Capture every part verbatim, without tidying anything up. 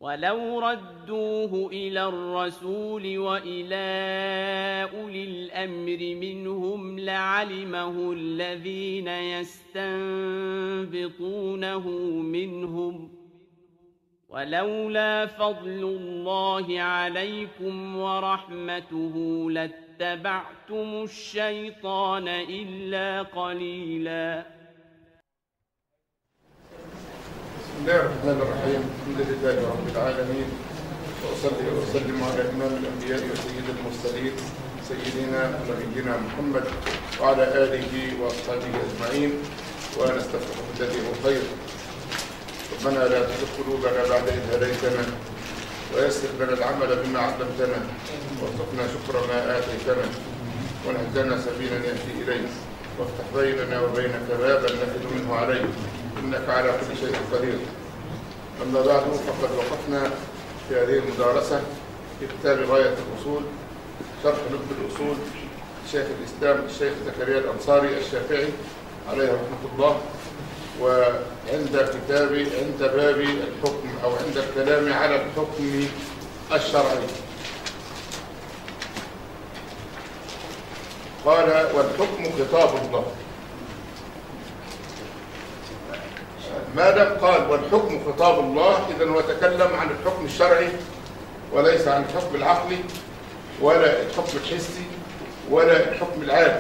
ولو ردوه إلى الرسول وإلى أولي الأمر منهم لعلمه الذين يستنبطونه منهم ولولا فضل الله عليكم ورحمته لاتبعتم الشيطان إلا قليلا. بسم الله الرحمن الرحيم. الحمد لله رب العالمين، وأصلي وأسلم على إمام الأنبياء وسيد المرسلين سيدنا ونبينا محمد وعلى آله وأصحابه أجمعين، ونستفتح بالذي هو خير. ربنا لا تزغ قلوبنا بعد إذ هديتنا ويسر لنا العمل بما علمتنا وارزقنا شكر ما آتيتنا واهدنا سبيلا يهدي إليك وافتح بيننا وبينك بابا نفذ منه عليك إنك على كل شيء قدير. أما بعد، فقد وقفنا في هذه المدارسة في كتاب غاية الأصول شرح لب الأصول شيخ الإسلام الشيخ زكريا الأنصاري الشافعي عليه رحمة الله، وعند كتاب عند باب الحكم أو عند الكلام على الحكم الشرعي قال: والحكم خطاب الله. ما دام قال والحكم خطاب الله، إذن هو تكلم عن الحكم الشرعي وليس عن الحكم العقلي ولا الحكم الحسي ولا الحكم العادي.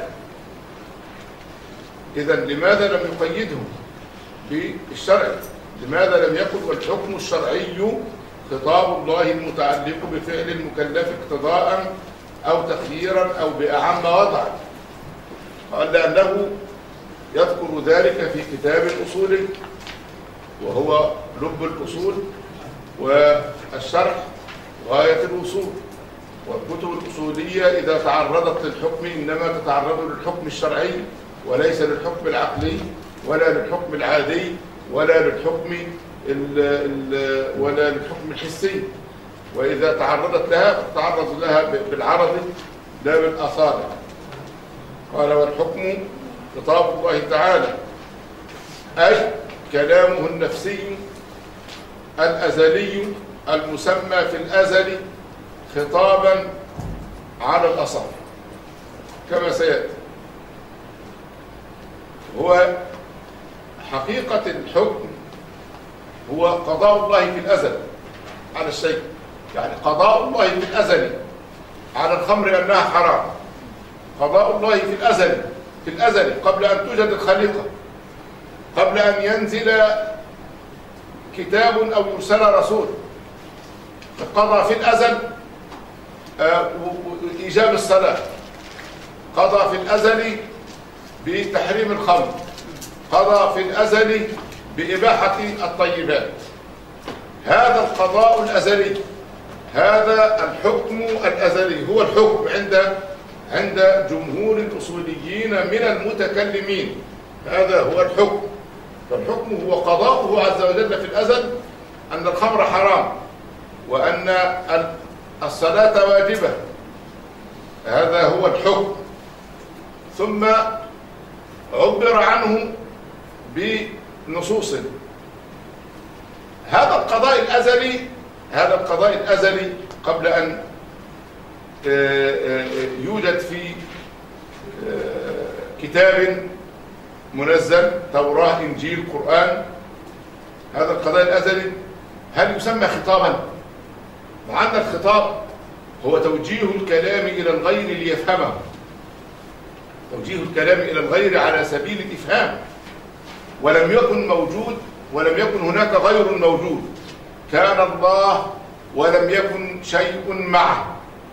إذن لماذا لم يقيده بالشرع؟ لماذا لم يقل والحكم الشرعي خطاب الله المتعلق بفعل المكلف اقتضاء أو تخييرا أو بأعم وضعا؟ قال: لأنه يذكر ذلك في كتاب الأصول وهو لب الأصول، والشرح غاية الوصول. والكتب الأصولية إذا تعرضت للحكم إنما تتعرض للحكم الشرعي وليس للحكم العقلي ولا للحكم العادي ولا للحكم ال ال ولا للحكم الحسي. وإذا تعرضت لها فتتعرض لها بالعرض لا بالأصالة. قال: والحكم خطاب الله تعالى، أي كلامه النفسي الأزلي المسمى في الأزل خطابا على الأصح كما سيأتي. هو حقيقة الحكم هو قضاء الله في الأزل على الشيء، يعني قضاء الله في الأزل على الخمر أنها حرام، قضاء الله في الأزل في الأزل قبل أن توجد الخليقة، قبل أن ينزل كتاب أو يرسل رسول، قضى في الأزل إيجاب الصلاة، قضى في الأزل بتحريم الخمر، قضى في الأزل بإباحة الطيبات. هذا القضاء الأزلي، هذا الحكم الأزلي هو الحكم عند عند جمهور الأصوليين من المتكلمين. هذا هو الحكم. فالحكم هو قضاؤه عز وجل في الأزل أن الخمر حرام وأن الصلاة واجبة. هذا هو الحكم. ثم عبر عنه بنصوص. هذا القضاء الأزلي هذا القضاء الأزلي قبل أن يوجد في كتاب منزل توراة إنجيل قرآن، هذا القضاء الأزلي هل يسمى خطابا؟ مع أن الخطاب هو توجيه الكلام إلى الغير ليفهمه، توجيه الكلام إلى الغير على سبيل الإفهام، ولم يكن موجود ولم يكن هناك غير موجود. كان الله ولم يكن شيء معه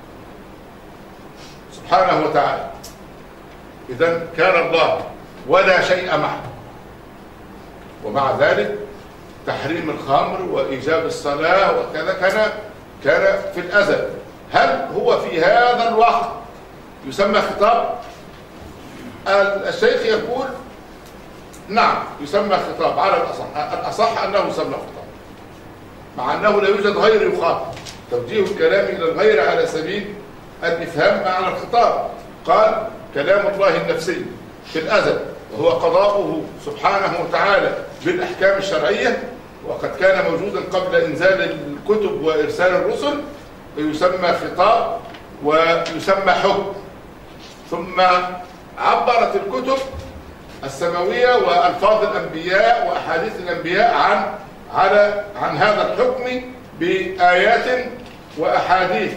سبحانه وتعالى. إذن كان الله ولا شيء معه، ومع ذلك تحريم الخمر وإيجاب الصلاة وكذا كان كان في الأزل. هل هو في هذا الوقت يسمى خطاب؟ الشيخ يقول نعم يسمى خطاب على الأصح. الأصح أنه يسمى خطاب، مع أنه لا يوجد غير يخاطب، توجيه الكلام إلى الغير على سبيل الإفهام معنى الخطاب. قال: كلام الله النفسي في الأزل وهو قضاؤه سبحانه وتعالى بالأحكام الشرعية، وقد كان موجودا قبل إنزال الكتب وإرسال الرسل، يسمى خطاب ويسمى حكم. ثم عبرت الكتب السماوية وألفاظ الأنبياء وأحاديث الأنبياء عن على عن هذا الحكم بآيات وأحاديث.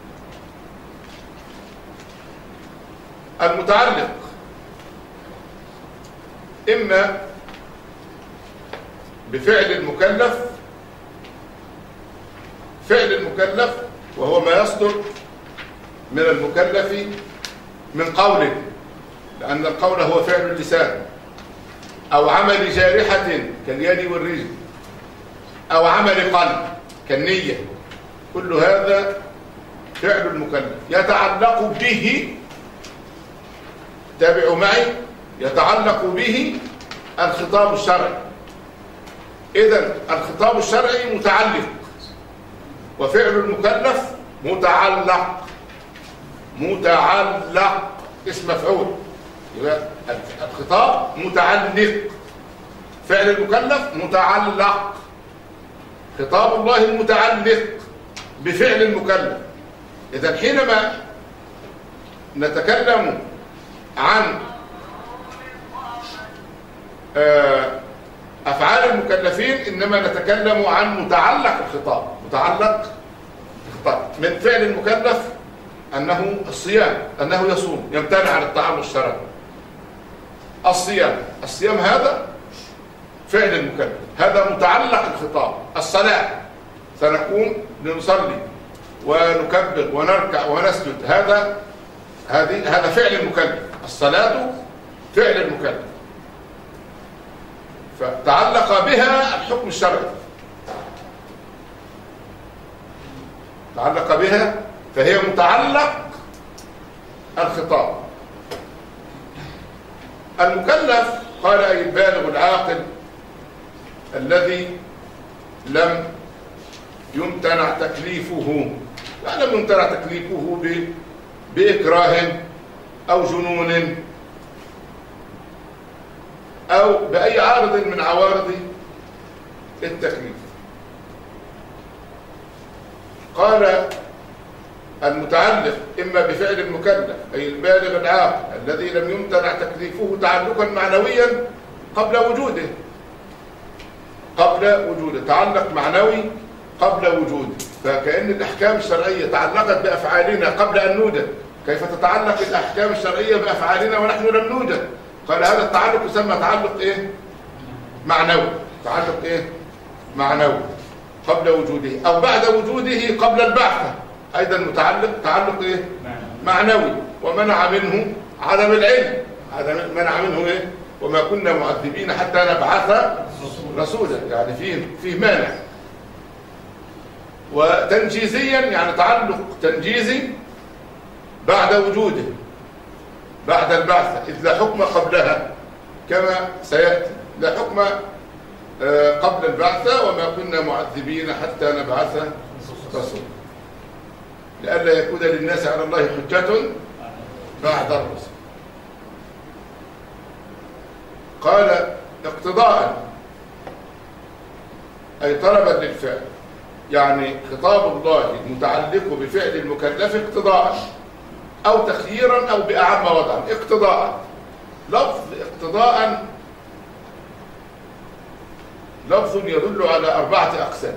المتعلق إما بفعل المكلف، فعل المكلف وهو ما يصدر من المكلف من قول، لأن القول هو فعل اللسان، أو عمل جارحة كاليد والرجل، أو عمل قلب كالنية. كل هذا فعل المكلف يتعلق به، تابعوا معي، يتعلق به الخطاب الشرعي. إذن الخطاب الشرعي متعلق، وفعل المكلف متعلق. متعلق اسم مفعول، يبقى الخطاب متعلق، فعل المكلف متعلق. خطاب الله متعلق بفعل المكلف. إذن حينما نتكلم عن أفعال المكلفين إنما نتكلم عن متعلق الخطاب. متعلق الخطاب من فعل المكلف أنه الصيام، أنه يصوم، يمتنع عن الطعام والشراب. الصيام، الصيام هذا فعل المكلف، هذا متعلق الخطاب. الصلاة، سنقوم لنصلي ونكبر ونركع ونسجد، هذا هذه هذا فعل المكلف. الصلاة فعل المكلف، فتعلق بها الحكم الشرعي، تعلق بها فهي متعلق الخطاب. المكلف قال أي البالغ العاقل الذي لم يمتنع تكليفه، لا لم يمتنع تكليفه بإكراه أو جنون أو بأي عارض من عوارض التكليف. قال المتعلق إما بفعل المكلف أي البالغ العاقل الذي لم يمتنع تكليفه تعلقا معنويا قبل وجوده، قبل وجوده تعلق معنوي قبل وجوده. فكأن الأحكام الشرعية تعلقت بأفعالنا قبل أن نوجد. كيف تتعلق الأحكام الشرعية بأفعالنا ونحن لم نوجد؟ قال هذا التعلق يسمى تعلق إيه؟ معنوي. تعلق إيه؟ معنوي قبل وجوده أو بعد وجوده قبل البعثة، أيضا متعلق تعلق إيه؟ معنوي. ومنع منه عدم العلم، هذا منع منه إيه؟ وما كنا معذبين حتى نبعث رسولا، يعني فيه فيه مانع. وتنجيزيا يعني تعلق تنجيزي بعد وجوده، بعد البعثة، إذ لا حكم قبلها كما سيأتي. لا حكم قبل البعثة وما كنا معذبين حتى نبعث رسولا، لئلا يكون للناس على الله حجة بعد الرسل. قال اقتضاء أي طلبا للفعل، يعني خطاب الله المتعلق بفعل المكلف اقتضاء أو تخييرا أو بأعم وضعا. اقتضاء، لفظ اقتضاء لفظ يدل على أربعة أقسام،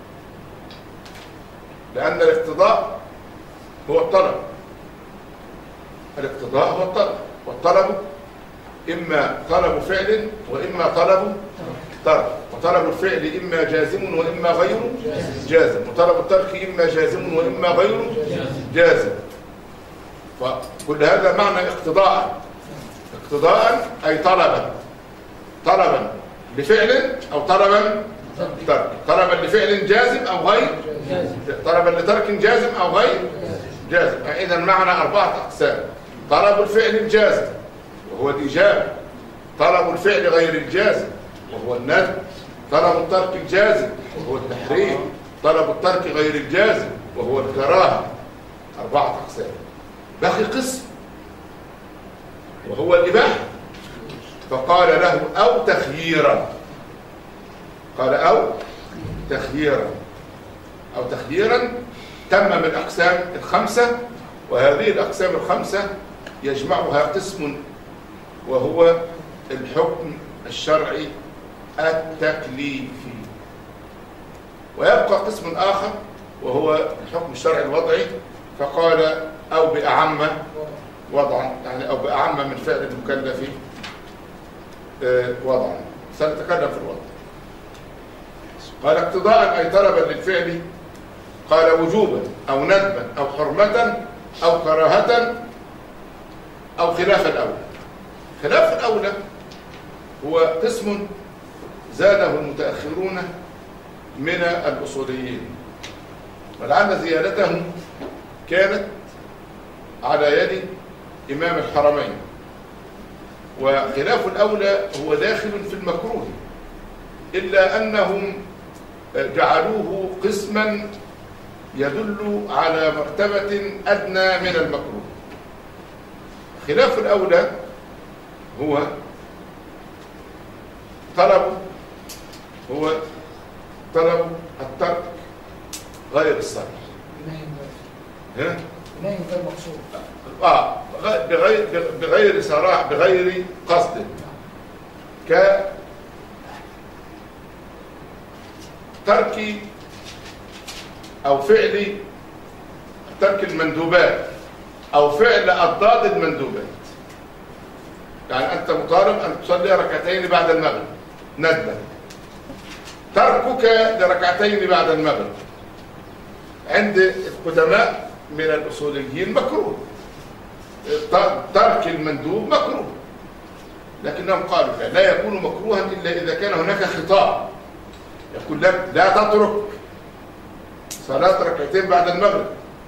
لأن الاقتضاء هو الطلب. الاقتضاء هو الطلب، والطلب إما طلب فعل وإما طلب ترك، وطلب الفعل إما جازم وإما غير جازم، وطلب الترك إما جازم وإما غير جازم. فكل هذا معنى اقتضاء. اقتضاء أي طلبا، طلبا لفعل أو طلبا ترك، طلبا لفعل جازم أو غير طلبا لترك جازم أو غير جازم. إذا معنى أربعة أقسام: طلب الفعل الجازم وهو الإجابة، طلب الفعل غير الجازم وهو الندب، طلب الترك الجازم وهو التحريم، طلب الترك غير الجازم وهو الكراهة. أربعة أقسام. باقي قسم وهو الإباحة، فقال له أو تخييرا. قال أو تخييرا أو تخييرا تمم الأقسام الخمسة، وهذه الأقسام الخمسة يجمعها قسم وهو الحكم الشرعي التكليفي، ويبقى قسم آخر وهو الحكم الشرعي الوضعي، فقال أو بأعم وضعا، يعني أو بأعم من فعل المكلف وضعا. سنتكلم في الوضع. قال اقتضاء أي طلبا للفعل، قال وجوبا أو ندبا أو حرمة أو كراهة أو خلاف الأولى. خلاف الأولى هو قسم زاده المتأخرون من الأصوليين، ولعل زيادته كانت على يد إمام الحرمين. وخلاف الأولى هو داخل في المكروه، إلا أنهم جعلوه قسما يدل على مرتبة أدنى من المكروه. خلاف الأولى هو طلب هو طلب الترك غير الصريح، ها؟ نهي غير مقصود، اه بغير بغير صراع بغير قصد، كترك او فعل ترك المندوبات او فعل اضداد المندوبات. يعني انت مطالب ان تصلي ركعتين بعد المغرب ندبا، تركك لركعتين بعد المغرب عند القدماء من الأصوليين مكروه، ترك المندوب مكروه، لكنهم قالوا لا, لا يكون مكروها إلا إذا كان هناك خطاب يقول لك لا تترك صلاة ركعتين بعد المغرب،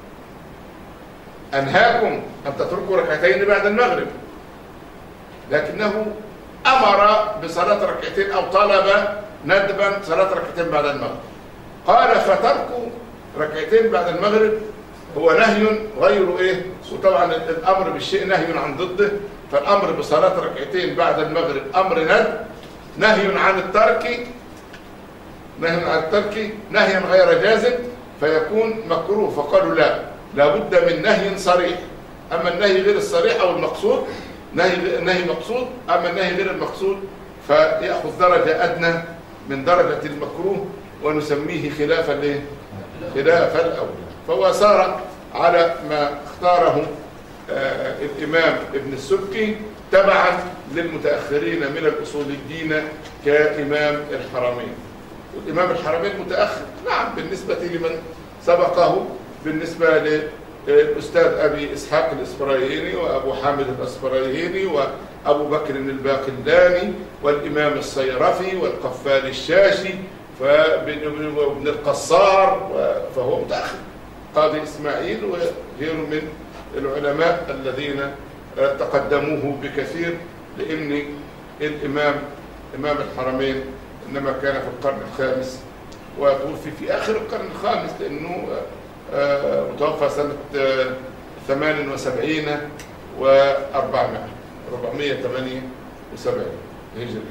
أنهاكم أن تتركوا ركعتين بعد المغرب، لكنه أمر بصلاة ركعتين أو طلب ندبا صلاة ركعتين بعد المغرب. قال فترك ركعتين بعد المغرب هو نهي غير ايه، وطبعا الامر بالشيء نهي عن ضده، فالامر بصلاه ركعتين بعد المغرب امر ندب، نهي عن الترك نهي عن الترك نهيا غير جازم فيكون مكروه. فقالوا لا لابد من نهي صريح، اما النهي غير الصريح او المقصود نهي نهي مقصود، اما النهي غير المقصود فياخذ درجه ادنى من درجه المكروه ونسميه خلاف الايه، خلاف الاولى. فهو سار على ما اختاره آه الإمام ابن السبكي تبعا للمتأخرين من الأصوليين كإمام الحرمين. والإمام الحرمين متأخر نعم بالنسبة لمن سبقه، بالنسبة للأستاذ أبي إسحاق الإسفرايني وأبو حامد الإسفرايني وأبو بكر الباقلاني والإمام الصيرفي والقفال الشاشي وابن القصار، فهو متأخر. قاضي إسماعيل وغيره من العلماء الذين تقدموه بكثير، لأن الإمام إمام الحرمين إنما كان في القرن الخامس وتوفي في آخر القرن الخامس، لأنه متوفى سنة ثمان وسبعين وأربعمائة أربعمائة وثمانية وسبعين هجري.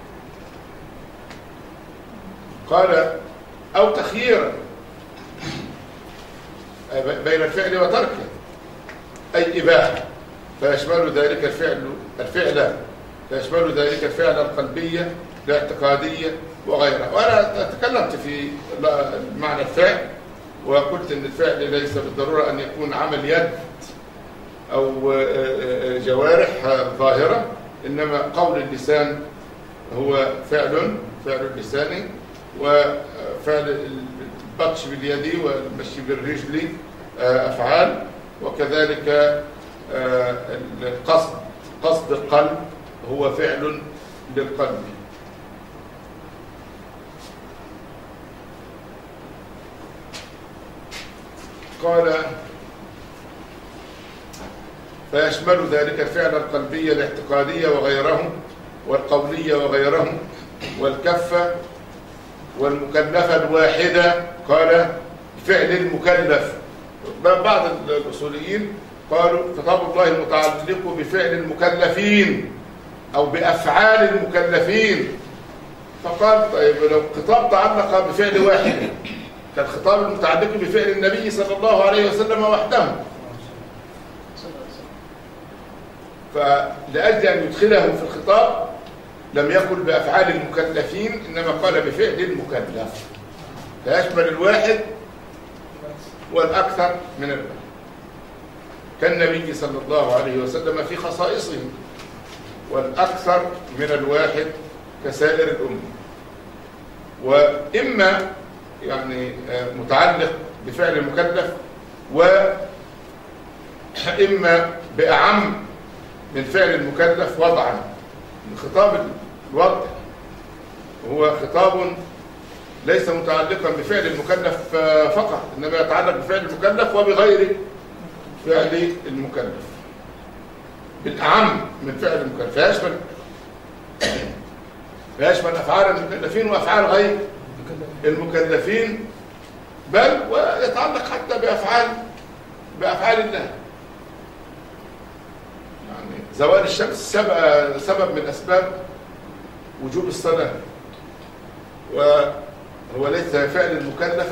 قال أو تخييرا بين الفعل وتركه أي إباحة، فيشمل ذلك الفعل الفعل فيشمل ذلك الفعل القلبية الاعتقادية وغيرها. وأنا تكلمت في معنى الفعل وقلت أن الفعل ليس بالضرورة أن يكون عمل يد أو جوارح ظاهرة، إنما قول اللسان هو فعل فعل اللساني، وفعل البطش باليد والمشي بالرجل أفعال، وكذلك القصد قصد القلب هو فعل للقلب. قال فيشمل ذلك الفعل القلبية الاعتقادية وغيره والقولية وغيره والكفة والمكلفة الواحدة. قال فعل المكلف، بعض الأصوليين قالوا خطاب الله المتعلق بفعل المكلفين أو بأفعال المكلفين، فقال طيب لو خطاب تعلق بفعل واحد كالخطاب المتعلق بفعل النبي صلى الله عليه وسلم وحده، فلأجل أن يدخله في الخطاب لم يقل بأفعال المكلفين، إنما قال بفعل المكلف، فيشمل الواحد والأكثر من الواحد، كالنبي صلى الله عليه وسلم في خصائصه، والأكثر من الواحد كسائر الأمة. وإما يعني متعلق بفعل المكلف، وإما بأعم من فعل المكلف وضعا. خطاب الوضع هو خطاب ليس متعلقا بفعل المكلف فقط، إنما يتعلق بفعل المكلف وبغير فعل المكلف، بالأعم من فعل المكلف، فيشمل فيشمل أفعال المكلفين وأفعال غير المكلفين، بل ويتعلق حتى بأفعال بأفعال الله. يعني زوال الشمس سبب, سبب من أسباب وجوب الصلاة، وهو ليس فعل المكلف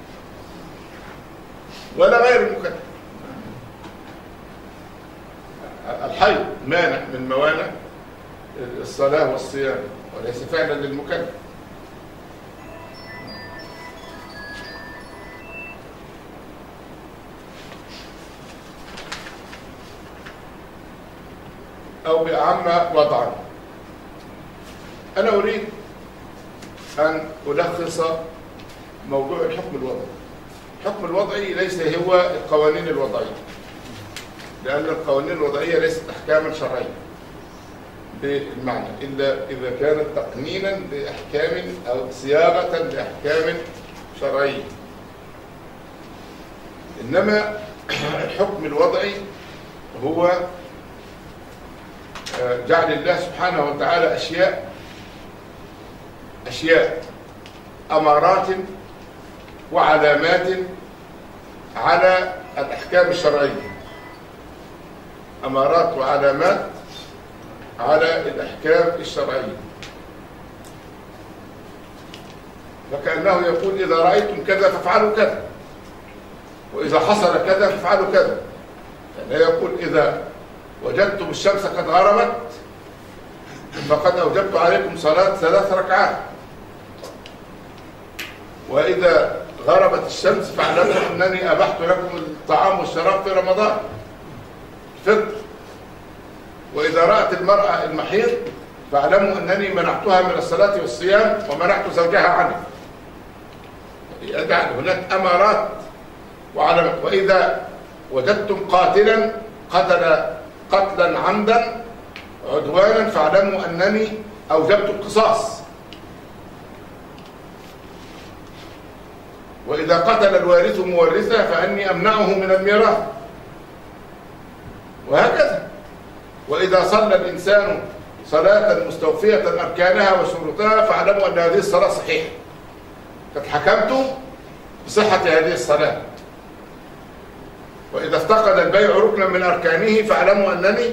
ولا غير المكلف. الحيض مانع من موانع الصلاة والصيام، وليس فعلا للمكلف. أو بأعم وضعا. أنا أريد أن ألخص موضوع الحكم الوضعي. الحكم الوضعي ليس هو القوانين الوضعية، لأن القوانين الوضعية ليست أحكاما شرعية بالمعنى، إلا إذا كانت تقنينا لأحكام أو صياغة لأحكام شرعية. إنما الحكم الوضعي هو جعل الله سبحانه وتعالى أشياء أشياء أمارات وعلامات على الأحكام الشرعية، أمارات وعلامات على الأحكام الشرعية. فكأنه يقول إذا رأيتم كذا فافعلوا كذا، وإذا حصل كذا فافعلوا كذا. لا يقول إذا وجدتم الشمس قد غربت فقد أوجبت عليكم صلاة ثلاث ركعات، وإذا غربت الشمس فاعلموا أنني أبحت لكم الطعام والشراب في رمضان فطر، وإذا رأت المرأة المحيض فاعلموا أنني منعتها من الصلاة والصيام ومنعت زوجها عنه. يجعل هناك أمارات وعلامات. وإذا وجدتم قاتلا قتل قتلا عمدا عدوانا فاعلموا أنني أوجبت القصاص، وإذا قتل الوارث مورثه فأني أمنعه من الميراث، وهكذا. وإذا صلى الإنسان صلاة مستوفية أركانها وشروطها فاعلموا أن هذه الصلاة صحيحة، قد حكمت بصحة هذه الصلاة. وإذا افتقد البيع ركنا من أركانه فاعلموا أنني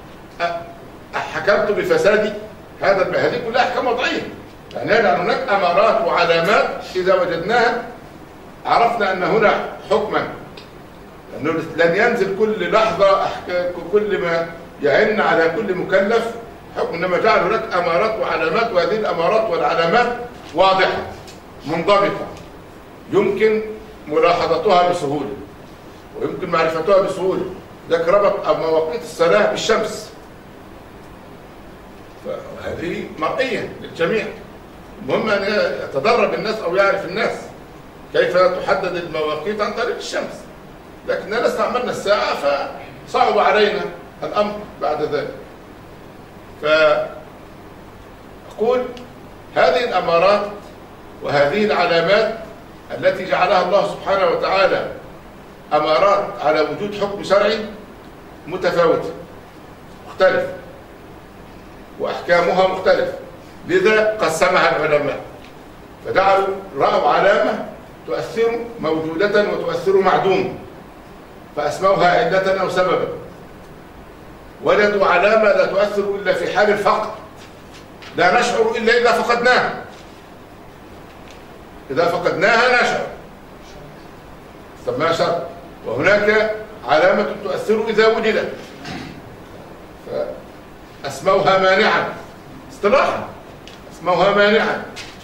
حكمت بفساد هذا البيع. هذه كلها أحكام وضعية، يعني هناك أمارات وعلامات إذا وجدناها عرفنا أن هنا حكما، لأنه لن ينزل كل لحظة كل ما يعن على كل مكلف حكم، إنما جعل هناك أمارات وعلامات، وهذه الأمارات والعلامات واضحة منضبطة يمكن ملاحظتها بسهولة ويمكن معرفتها بسهولة. ذاك ربط مواقيت الصلاة بالشمس، فهذه مرئية للجميع. المهم أن يتدرب الناس أو يعرف الناس كيف تحدد المواقيت عن طريق الشمس، لكننا استعملنا الساعة فصعب علينا الأمر بعد ذلك. فأقول هذه الأمارات وهذه العلامات التي جعلها الله سبحانه وتعالى أمارات على وجود حكم شرعي متفاوتة مختلفة، وأحكامها مختلفة، لذا قسمها العلماء فجعلوا رأوا علامة تؤثر موجودة وتؤثر معدوم فأسموها علة أو سببا، وجدوا علامة لا تؤثر إلا في حال الفقر لا نشعر إلا إذا فقدناها، إذا فقدناها نشعر، سماها شرط. وهناك علامة تؤثر إذا وجدت، فأسموها مانعا اصطلاحا، أسموها مانعا.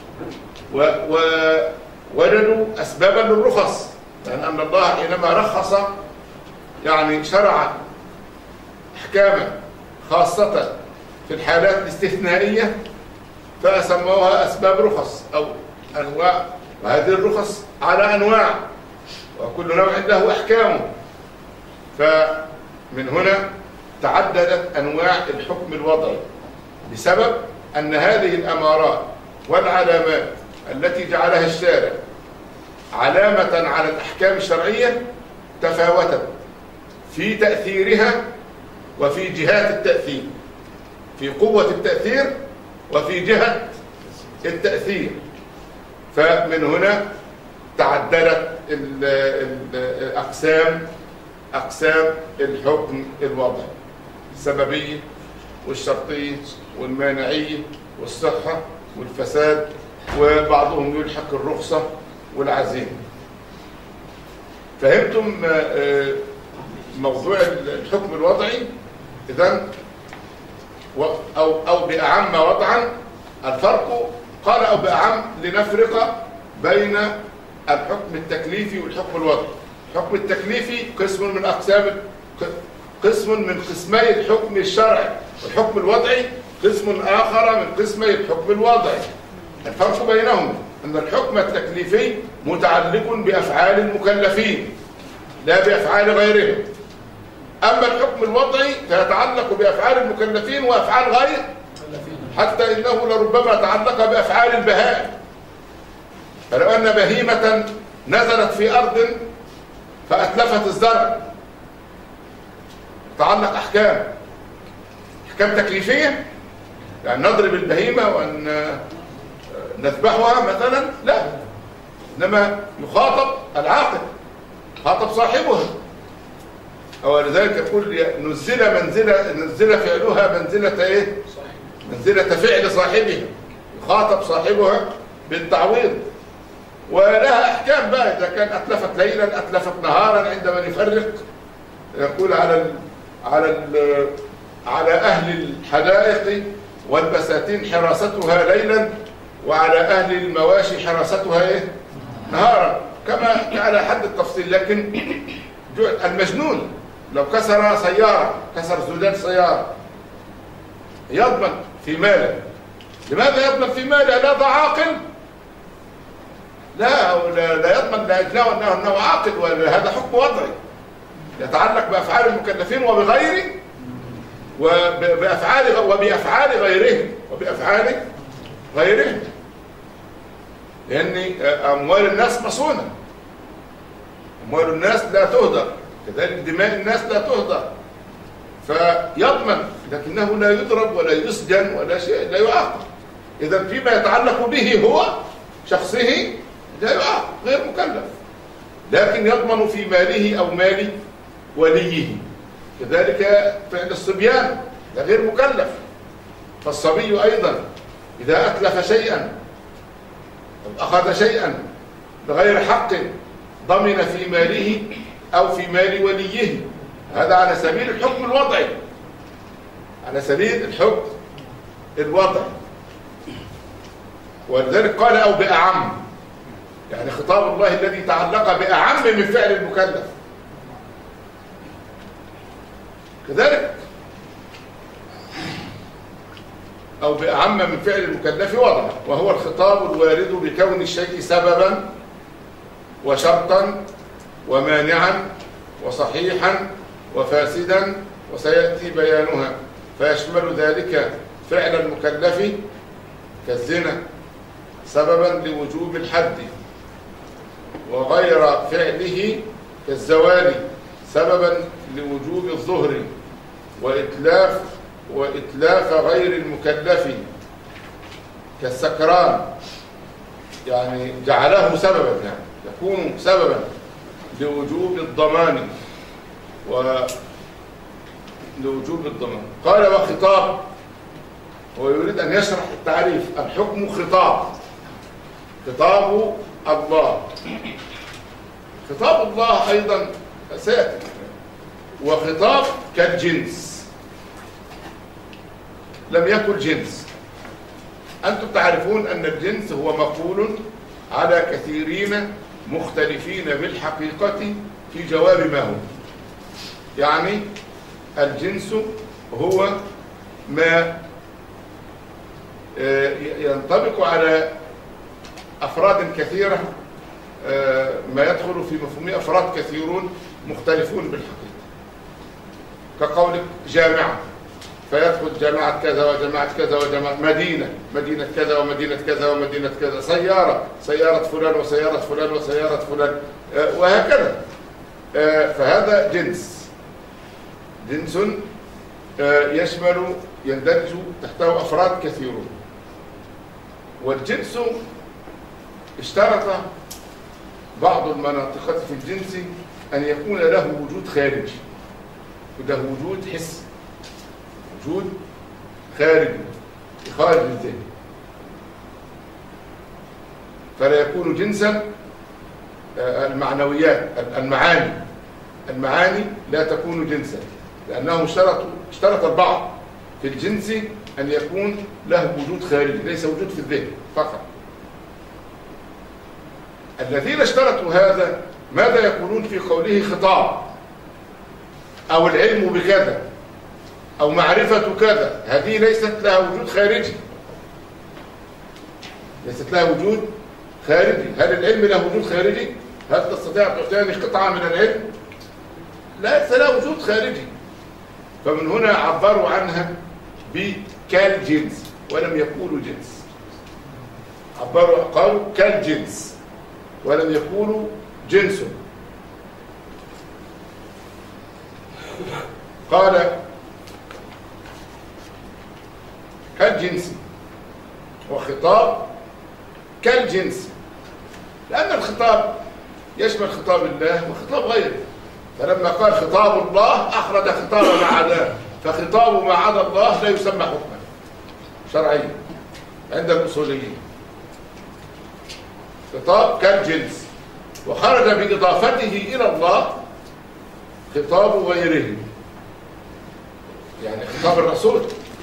ووجدوا أسبابا للرخص، لأن أن الله حينما رخص يعني شرع أحكاما خاصة في الحالات الاستثنائية فسموها أسباب رخص أو أنواع، وهذه الرخص على أنواع وكل نوع له أحكامه. فمن هنا تعددت أنواع الحكم الوضعي بسبب أن هذه الأمارات والعلامات التي جعلها الشارع علامة على الأحكام الشرعية تفاوتت في تأثيرها وفي جهات التأثير، في قوة التأثير وفي جهة التأثير. فمن هنا تعددت الأقسام، أقسام الحكم الوضعي: السببية والشرطية والمانعية والصحة والفساد، وبعضهم يلحق الرخصة والعزيمة. فهمتم موضوع الحكم الوضعي؟ إذن أو أو بأعم وضعا الفرق، قال أو بأعم لنفرق بين الحكم التكليفي والحكم الوضعي. الحكم التكليفي قسم من أقسام، قسم من قسمي الحكم الشرعي، والحكم الوضعي قسم آخر من قسمي الحكم الوضعي. الفرق بينهم أن الحكم التكليفي متعلق بأفعال المكلفين لا بأفعال غيرهم، أما الحكم الوضعي فيتعلق بأفعال المكلفين وأفعال غير، حتى إنه لربما تعلق بأفعال البهائم. فلو أن بهيمة نزلت في أرض فأتلفت الزرع تعلق أحكام أحكام تكليفية، يعني نضرب البهيمة وأن نذبحها مثلا، لا، إنما يخاطب العاقل، يخاطب صاحبها. ولذلك يقول نزل منزلة، نزل فعلها منزلة إيه؟ منزلة فعل صاحبها، يخاطب صاحبها بالتعويض. ولها أحكام بقى، إذا كان أتلفت ليلا أتلفت نهارا، عندما يفرق يقول على ال على ال على أهل الحدائق والبساتين حراستها ليلا، وعلى أهل المواشي حراستها إيه؟ نهارا، كما على حد التفصيل. لكن المجنون لو كسر سيارة، كسر زجاج سيارة، يضمن في ماله. لماذا يضمن في ماله؟ لا ده عاقل، لا لا يضمن لأجله أنه أنه عاقل، وهذا حكم وضعي يتعلق بأفعال المكلفين وبغيره، وبأفعال وبأفعال غيرهم وبأفعال غيرهم، لأن أموال الناس مصونة، أموال الناس لا تهدر، كذلك دماء الناس لا تهدر، فيضمن، لكنه لا يضرب ولا يسجن ولا شيء، لا يعاقب. إذا فيما يتعلق به هو شخصه لا يعاقب، غير مكلف، لكن يضمن في ماله أو مال وليه. كذلك فعل الصبيان ده غير مكلف، فالصبي أيضا إذا أتلف شيئا أو أخذ شيئا بغير حق ضمن في ماله أو في مال وليه. هذا على سبيل الحكم الوضعي، على سبيل الحكم الوضعي. ولذلك قال أو بأعم، يعني خطاب الله الذي تعلق بأعم من فعل المكلف. كذلك أو بأعم من فعل المكلف وضع، وهو الخطاب الوارد بكون الشيء سببا وشرطا ومانعا وصحيحا وفاسدا، وسيأتي بيانها. فيشمل ذلك فعل المكلف كالزنا سببا لوجوب الحد، وغير فعله كالزوال سببا لوجوب الظهر، وإتلاف وإتلاف غير المكلف كالسكران، يعني جعله سببا، يعني يكون سببا لوجوب الضمان ولوجوب الضمان. قال وخطاب هو يريد أن يشرح التعريف. الحكم خطاب، خطاب الله. خطاب الله أيضا سيأتي. وخطاب كالجنس، لم يكن جنس. أنتم تعرفون أن الجنس هو مقول على كثيرين مختلفين بالحقيقة في جواب ما هو. يعني الجنس هو ما ينطبق على أفراد كثيرة، ما يدخل في مفهومه أفراد كثيرون مختلفون بالحقيقة، كقولك جامعة، فيدخل جامعة كذا وجامعة كذا وجامعة، مدينة مدينة كذا ومدينة كذا ومدينة كذا، سيارة سيارة فلان وسيارة فلان وسيارة فلان، وهكذا. فهذا جنس، جنس يشمل يندرج تحته أفراد كثيرون. والجنس اشترط بعض المناطق في الجنس أن يكون له وجود خارجي، وده وجود حسي، وجود خارجي خارج الذهن، فلا يكون جنسا. المعنويات، المعاني المعاني لا تكون جنسا، لأنهم اشترطوا اشترط البعض في الجنس أن يكون له وجود خارجي، ليس وجود في الذهن فقط. الذين اشترطوا هذا ماذا يقولون في قوله خطاب أو العلم بكذا أو معرفة كذا؟ هذه ليست لها وجود خارجي، ليست لها وجود خارجي. هل العلم له وجود خارجي؟ هل تستطيع أن تعطيني قطعة من العلم؟ ليس له وجود خارجي. فمن هنا عبروا عنها بكالجنس ولم يقولوا جنس. عبروا قالوا كالجنس ولم يقولوا جنس. قال كالجنس وخطاب كالجنس، لأن الخطاب يشمل خطاب الله وخطاب غيره. فلما قال خطاب الله أخرج خطاب ما عداه، فخطاب ما عدا الله لا يسمى حكما شرعيا عند الأصوليين. خطاب كالجنس، وخرج بإضافته إلى الله خطاب غيره، يعني خطاب الرسول.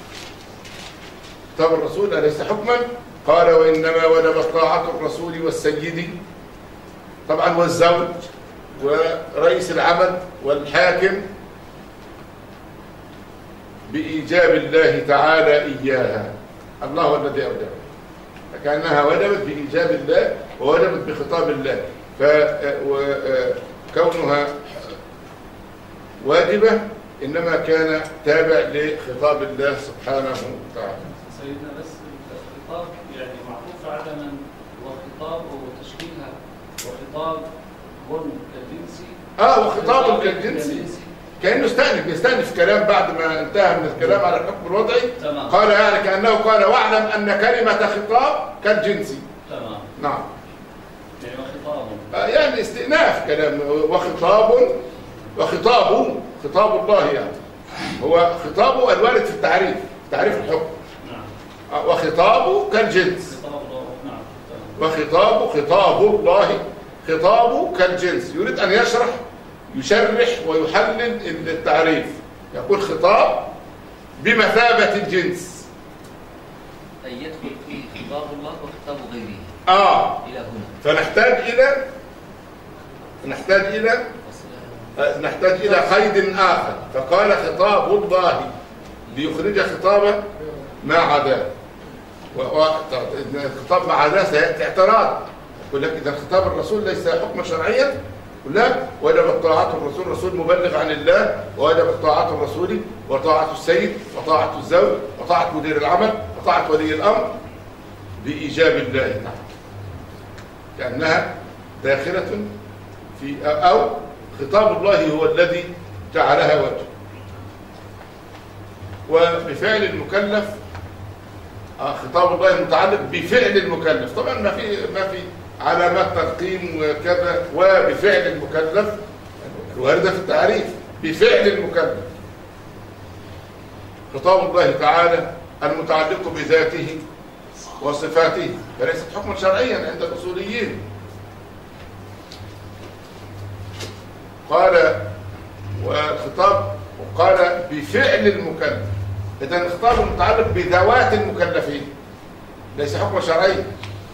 خطاب الرسول أليس حكما؟ قال وإنما وجبت طاعة الرسول والسيد، طبعا والزوج ورئيس العمل والحاكم بإيجاب الله تعالى إياها. الله هو الذي أوجبها، فكأنها وجبت بإيجاب الله ووجبت بخطاب الله، فكونها واجبة إنما كان تابع لخطاب الله سبحانه وتعالى. سيدنا بس الخطاب يعني معطوف على من وخطاب وتشكيلها وخطاب كالجنسي. اه وخطاب كالجنسي كأنه استأنف يستأنف كلام بعد ما انتهى من الكلام على الحكم الوضعي. تمام. قال يعني كأنه قال واعلم أن كلمة خطاب كالجنسي. تمام. نعم. يعني وخطاب. آه يعني استئناف كلام. وخطاب وخطاب خطاب الله يعني هو خطابه الوارد في التعريف، تعريف الحكم. نعم. آه وخطابه كالجنس. خطاب الله. نعم. وخطابه خطاب الله خطابه كالجنس. يريد أن يشرح يشرح ويحلل التعريف، يقول خطاب بمثابة الجنس، أي يدخل فيه خطاب الله وخطاب غيره. آه إلى هنا فنحتاج إلى نحتاج إلى نحتاج إلى قيد آخر. فقال خطاب الله ليخرج خطابا ما عداه، خطاب ما عداه سيأتي اعتراض، يقول لك إذا خطاب الرسول ليس حكما شرعيا، لا وجبت طاعة الرسول، الرسول مبلغ عن الله، ووجبت طاعة الرسول وطاعة السيد وطاعة الزوج وطاعة مدير العمل وطاعة ولي الأمر بإيجاب الله تعالى، كأنها داخلة في أو خطاب الله هو الذي جعلها وجه. وبفعل المكلف خطاب الله متعلق بفعل المكلف، طبعا ما في ما في علامات ترقيم وكذا، وبفعل المكلف الواردة في التعريف بفعل المكلف. خطاب الله تعالى المتعلق بذاته وصفاته، فليست حكما شرعيا عند الأصوليين. قال والخطاب وقال بفعل المكلف، إذن الخطاب المتعلق بذوات المكلفين ليس حكما شرعيا.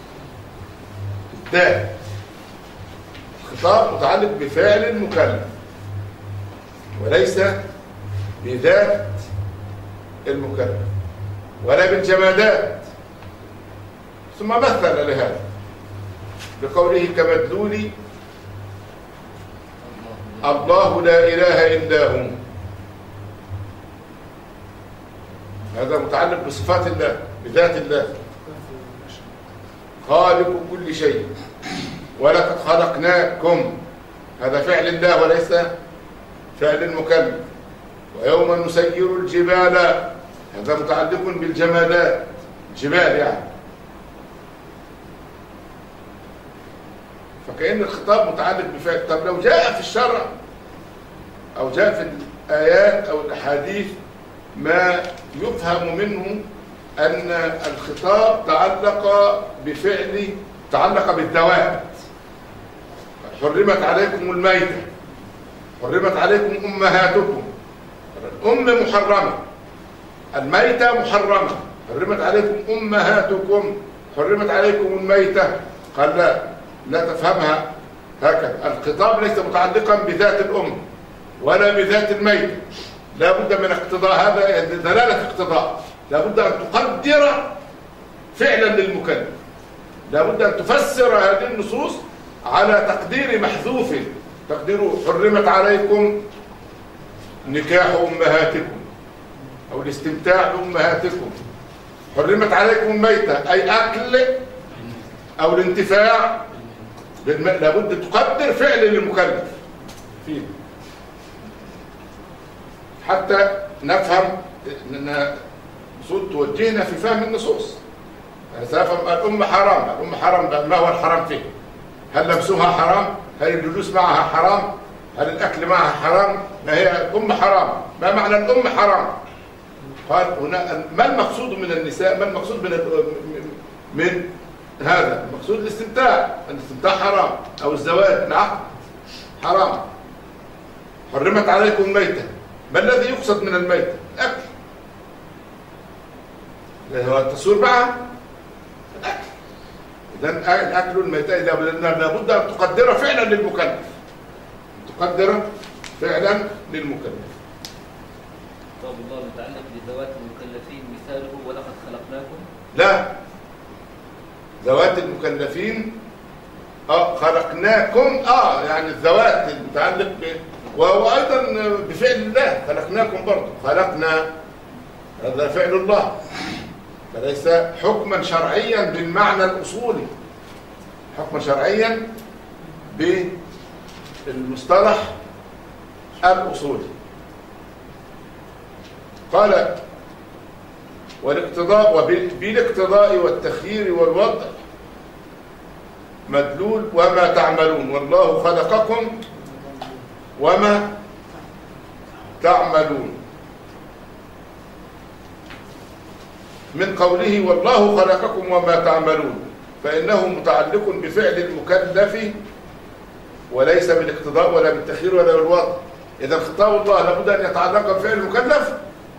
الذات، الخطاب متعلق بفعل المكلف وليس بذات المكلف ولا بالجمادات. ثم مثل لهذا بقوله كمدلول الله لا إله إلا هو، هذا متعلق بصفات الله بذات الله، خالق كل شيء، ولقد خلقناكم، هذا فعل الله وليس فعل المكلف. ويوم نسير الجبال، هذا متعلق بالجمادات، الجبال يعني. فكأن الخطاب متعلق بفعل. طب لو جاء في الشرع أو جاء في الآيات أو الأحاديث ما يفهم منه أن الخطاب تعلق بفعل، تعلق بالذوات، حرمت عليكم الميتة، حرمت عليكم أمهاتكم، الأم محرمة، الميتة محرمة، حرمت عليكم أمهاتكم، حرمت عليكم الميتة. قال لا، لا تفهمها هكذا. الخطاب ليس متعلقا بذات الأم ولا بذات الميتة، لا بد من اقتضاء، هذا دلالة اقتضاء، لا بد أن تقدر فعلا للمكلف، لا بد أن تفسر هذه النصوص على تقدير محذوف، تقدير حرمت عليكم نكاح أمهاتكم أو الاستمتاع بأمهاتكم، حرمت عليكم الميتة أي أكل أو الانتفاع بالم... لا بد تقدر فعل للمكلف فيه حتى نفهم ان النصوص توجهنا في فهم النصوص. يعني سأفهم الأم حرام، الأم حرام، ما هو الحرام فيه؟ هل لبسها حرام؟ هل الجلوس معها حرام؟ هل الأكل معها حرام؟ ما هي الأم حرام، ما معنى الأم حرام؟ قال هنا ما المقصود من النساء؟ ما المقصود من من هذا؟ المقصود الاستمتاع، الاستمتاع حرام أو الزواج، نعم حرام. حرمت عليكم الميتة، ما الذي يقصد من الميتة؟ الأكل، هو التصوير معها الأكل. إذن الأكل والميتة لابد أن تقدر فعلا للمكلف، تقدر فعلا للمكلف. طب الله متعلق بذوات المكلفين مثاله ولقد خلقناكم؟ لا، ذوات المكلفين اه خلقناكم، اه يعني الذوات المتعلق ب وهو ايضا بفعل الله، خلقناكم برضه، خلقنا هذا فعل الله، فليس حكما شرعيا بالمعنى الاصولي، حكما شرعيا بالمصطلح الاصولي. قال والاقتضاء، وبالاقتضاء والتخيير والوضع مدلول وما تعملون، والله خلقكم وما تعملون، من قوله والله خلقكم وما تعملون، فإنه متعلق بفعل المكلف وليس بالاقتضاء ولا بالتخيير ولا بالوضع. إذا خطاب الله لابد أن يتعلق بفعل المكلف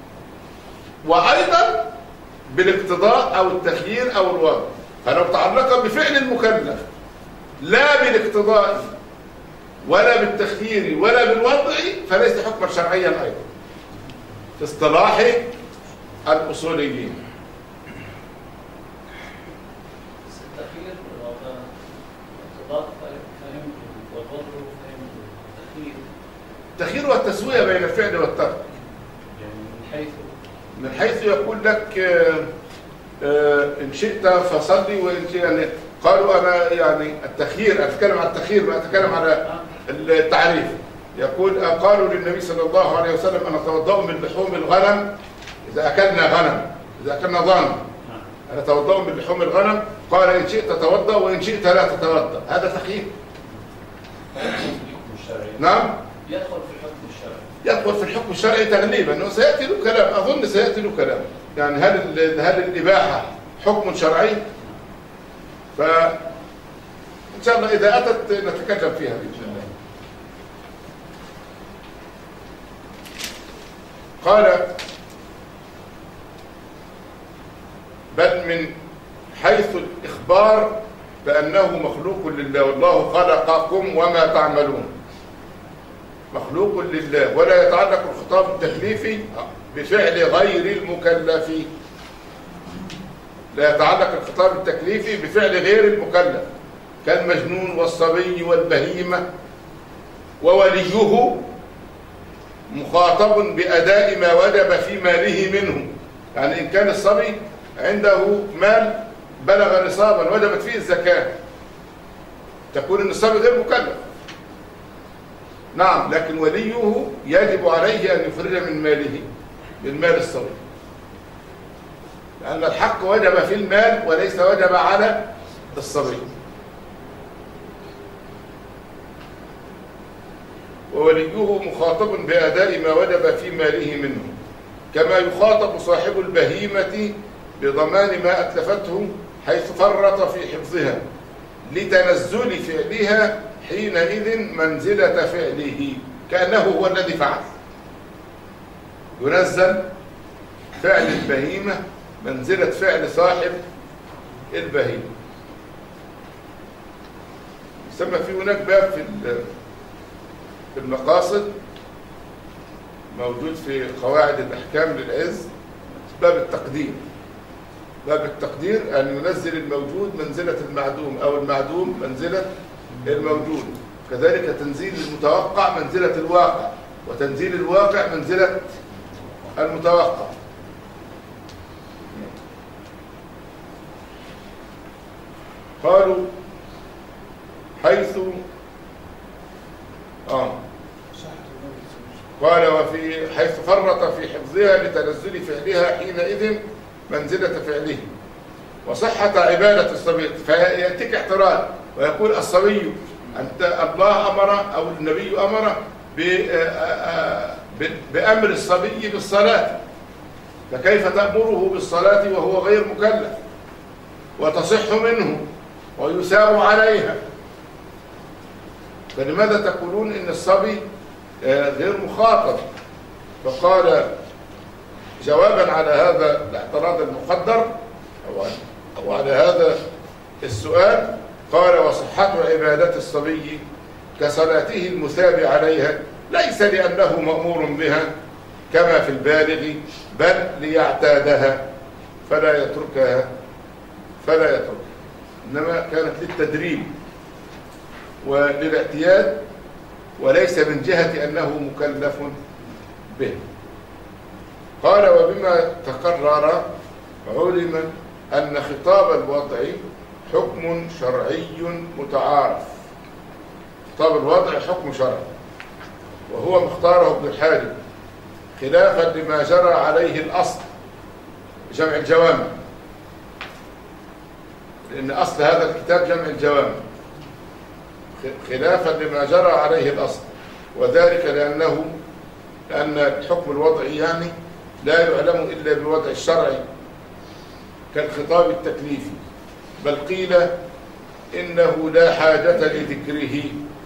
وأيضا بالاقتضاء أو التخيير أو الوضع. فلو تعلق بفعل المكلف لا بالاقتضاء ولا بالتخيير ولا بالوضع فليس حكما شرعيا أيضا في اصطلاح الأصوليين. التخيير الاقتضاء فهمته والوضع فهمته، التخيير التخيير والتسوية بين الفعل والترك، يعني من حيث من حيث يقول لك آه آه إن شئت فصلي وإن شئت، يعني قالوا أنا يعني التخيير، أتكلم عن التخيير ما أتكلم على التعريف. يقول قالوا للنبي صلى الله عليه وسلم أنا أتوضأ من لحوم الغنم إذا أكلنا غنم، إذا أكلنا ضان، أنا أتوضأ من لحوم الغنم، قال إن شئت توضأ وإن شئت لا تتوضأ، هذا تخيير. الشرعي. نعم يدخل في الحكم الشرعي. يدخل في الحكم الشرعي تغليبا، انه سياتي له كلام، اظن سياتي له كلام. يعني هل هل الاباحه حكم شرعي؟ ف ان شاء الله اذا اتت نتكلم فيها باذن الله. قال بل من حيث الإخبار بأنه مخلوق لله، والله خلقكم وما تعملون. مخلوق لله، ولا يتعلق الخطاب التكليفي بفعل غير المكلف. لا يتعلق الخطاب التكليفي بفعل غير المكلف كالمجنون والصبي والبهيمة. ووليه مخاطب بأداء ما وجب في ماله منه. يعني إن كان الصبي عنده مال بلغ نصابا وجبت فيه الزكاة، تكون ان الصبي غير مكلف. نعم، لكن وليه يجب عليه ان يخرج من ماله، من مال الصبي، لأن الحق وجب في المال وليس وجب على الصبي. ووليه مخاطب بأداء ما وجب في ماله منه، كما يخاطب صاحب البهيمة بضمان ما أتلفته حيث فرط في حفظها لتنزل فعلها حينئذ منزلة فعله، كأنه هو الذي فعل. ينزل فعل البهيمة منزلة فعل صاحب البهيمة. يسمى في هناك باب في في المقاصد موجود في قواعد الأحكام للعز، باب التقدير. باب التقدير أن ينزل الموجود منزلة المعدوم، أو المعدوم منزلة الموجود. كذلك تنزيل المتوقع منزلة الواقع، وتنزيل الواقع منزلة المتوقع. قالوا حيث آه قال وفي حيث فرط في حفظها لتنزل فعلها حينئذ منزلة فعله وصحة عبادة الصبي. فيأتيك احتراز ويقول الصبي أنت الله أمر أو النبي أمر بأمر الصبي بالصلاة، فكيف تأمره بالصلاة وهو غير مكلف وتصح منه ويساء عليها؟ فلماذا تقولون إن الصبي غير مخاطب؟ فقال جوابا على هذا الاعتراض المقدر أو على هذا السؤال، قال وصحة عبادة الصبي كصلاته المثاب عليها ليس لأنه مأمور بها كما في البالغ، بل ليعتادها فلا يتركها فلا يتركها إنما كانت للتدريب وللاعتياد وليس من جهة أنه مكلف به. قال وبما تقرر علم أن خطاب الوضع حكم شرعي متعارف. خطاب الوضع حكم شرعي وهو مختاره ابن الحاجب خلافا لما جرى عليه الأصل جمع الجوامع، لأن أصل هذا الكتاب جمع الجوامع، خلافا لما جرى عليه الأصل، وذلك لأنه لأن الحكم الوضعي يعني لا يعلم إلا بالوضع الشرعي كالخطاب التكليفي، بل قيل إنه لا حاجة لذكره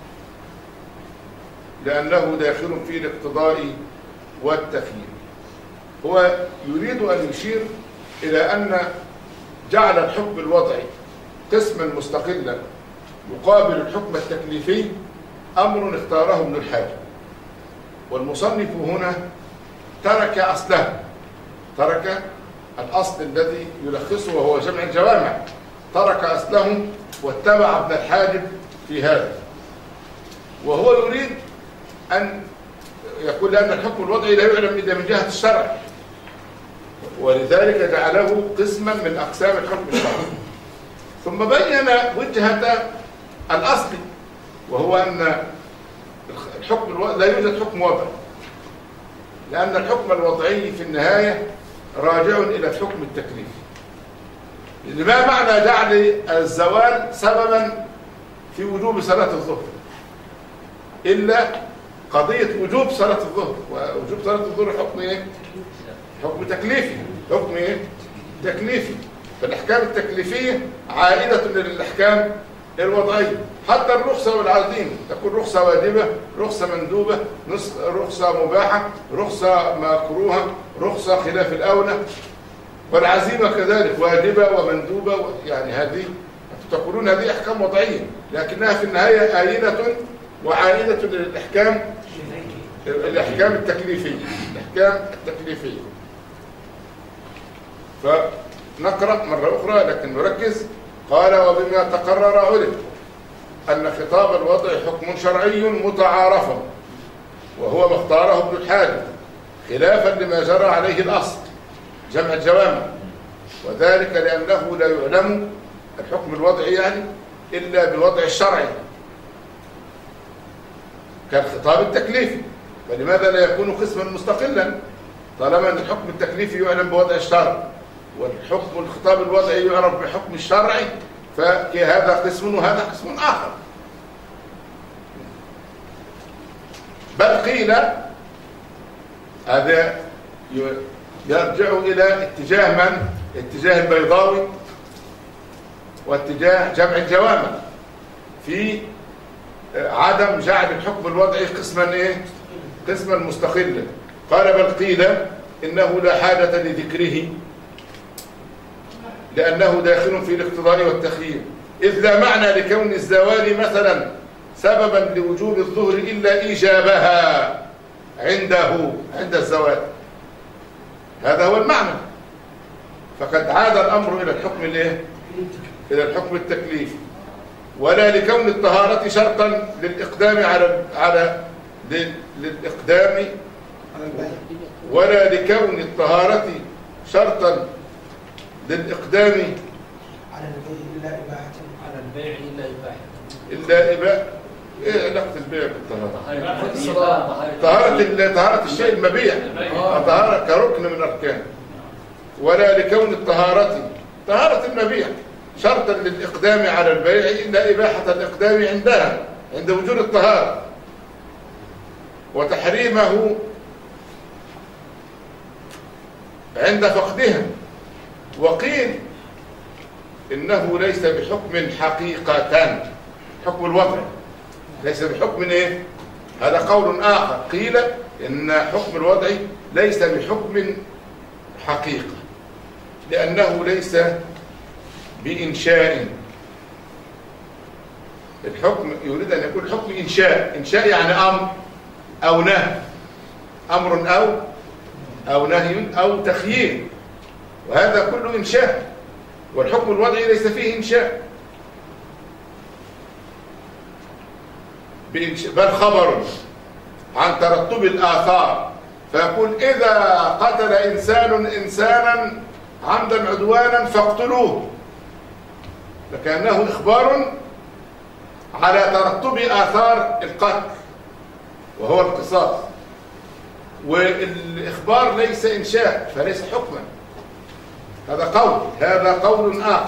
لأنه داخل في الاقتضاء والتخيير. هو يريد أن يشير إلى أن جعل الحكم الوضعي قسما مستقلا يقابل الحكم التكليفي أمر اختاره ابن الحاجب، والمصنف هنا ترك أصله، ترك الأصل الذي يلخصه وهو جمع الجوامع، ترك أصله واتبع ابن الحاجب في هذا، وهو يريد أن يقول لأن الحكم الوضعي لا يعلم إلا من جهة الشرع، ولذلك جعله قسما من أقسام الحكم الشرعي. ثم بين وجهة الأصل وهو أن الحكم الوضعي لا يوجد حكم وضعي، لأن الحكم الوضعي في النهاية راجع إلى الحكم التكليفي. ما معنى جعل الزوال سببا في وجوب صلاة الظهر إلا قضية وجوب صلاة الظهر، ووجوب صلاة الظهر حكم ايه؟ حكم تكليفي، حكم ايه؟ تكليفي. فالأحكام التكليفية عائدة للأحكام الوضعية. حتى الرخصة والعزيمة تكون رخصة واجبة، رخصة مندوبة، رخصة مباحة، رخصة مكروهة، رخصة خلاف الأولى. والعزيمة كذلك واجبة ومندوبة، يعني هذه تقولون هذه أحكام وضعية، لكنها في النهاية آينة وعائدة للأحكام الأحكام التكليفية، الأحكام التكليفية. فنقرأ مرة أخرى لكن نركز. قال: وبما تقرر علم أن خطاب الوضع حكم شرعي متعارف، وهو ما اختاره ابن الحاج خلافا لما جرى عليه الأصل جمع الجوامع، وذلك لأنه لا يعلم الحكم الوضعي يعني إلا بالوضع الشرعي كالخطاب التكليفي. فلماذا لا يكون قسما مستقلا طالما أن الحكم التكليفي يعلم بوضع الشرع، والحكم الخطاب الوضعي يعرف بحكم الشرعي، فهذا قسم وهذا قسم آخر. بل قيل هذا يرجع إلى اتجاه من؟ اتجاه البيضاوي واتجاه جمع الجوامع في عدم جعل الحكم الوضعي قسما ايه؟ قسما مستقلا. قال: بل قيل إنه لا حاجة لذكره لأنه داخل في الاقتضاء والتخيير، إذ لا معنى لكون الزوال مثلا سببا لوجوب الظهر إلا إيجابها عنده عند الزوال. هذا هو المعنى. فقد عاد الأمر إلى الحكم الايه؟ إلى الحكم التكليفي. ولا لكون الطهارة شرطا للإقدام على على للإقدام ولا لكون الطهارة شرطا للإقدام على البيع إلا إباحة على البيع إلا إباحة إلا إباحة. إيه علاقة البيع بالطهارة؟ الصلاة طهارة طهارة الشيء المبيع، طهارة كركن من أركان. ولا لكون الطهارة طهارة المبيع شرطا للإقدام على البيع إلا إباحة الإقدام عندها عند وجود الطهارة، وتحريمه عند فقدها. وقيل إنه ليس بحكم حقيقة، حكم الوضع ليس بحكم إيه؟ هذا قول آخر. قيل إن حكم الوضع ليس بحكم حقيقة لأنه ليس بإنشاء. الحكم يريد أن يكون حكم إنشاء. إنشاء يعني أمر أو نهي، أمر أو أو نهي أو تخيير، وهذا كله إنشاء. والحكم الوضعي ليس فيه إنشاء، بل خبر عن ترتب الآثار. فيقول: إذا قتل إنسان إنسانا عمدا عدوانا فاقتلوه، فكأنه إخبار على ترتب آثار القتل وهو القصاص. والإخبار ليس إنشاء فليس حكما. هذا قول هذا قول آخر.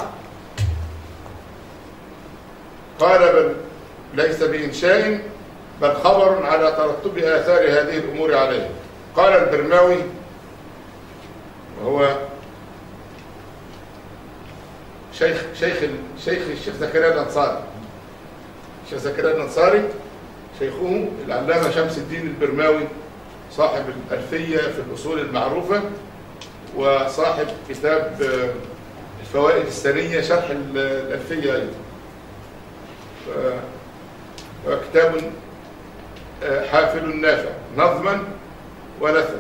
قال: بل ليس بإنشاء بل خبر على ترتب آثار هذه الأمور عليه. قال البرماوي وهو شيخ شيخ شيخ الشيخ زكريا الأنصاري. الشيخ زكريا الأنصاري شيخه العلامة شمس الدين البرماوي صاحب الألفية في الأصول المعروفة، وصاحب كتاب الفوائد السنية شرح الألفية أيضا. وكتاب حافل نافع نظما ونثرا،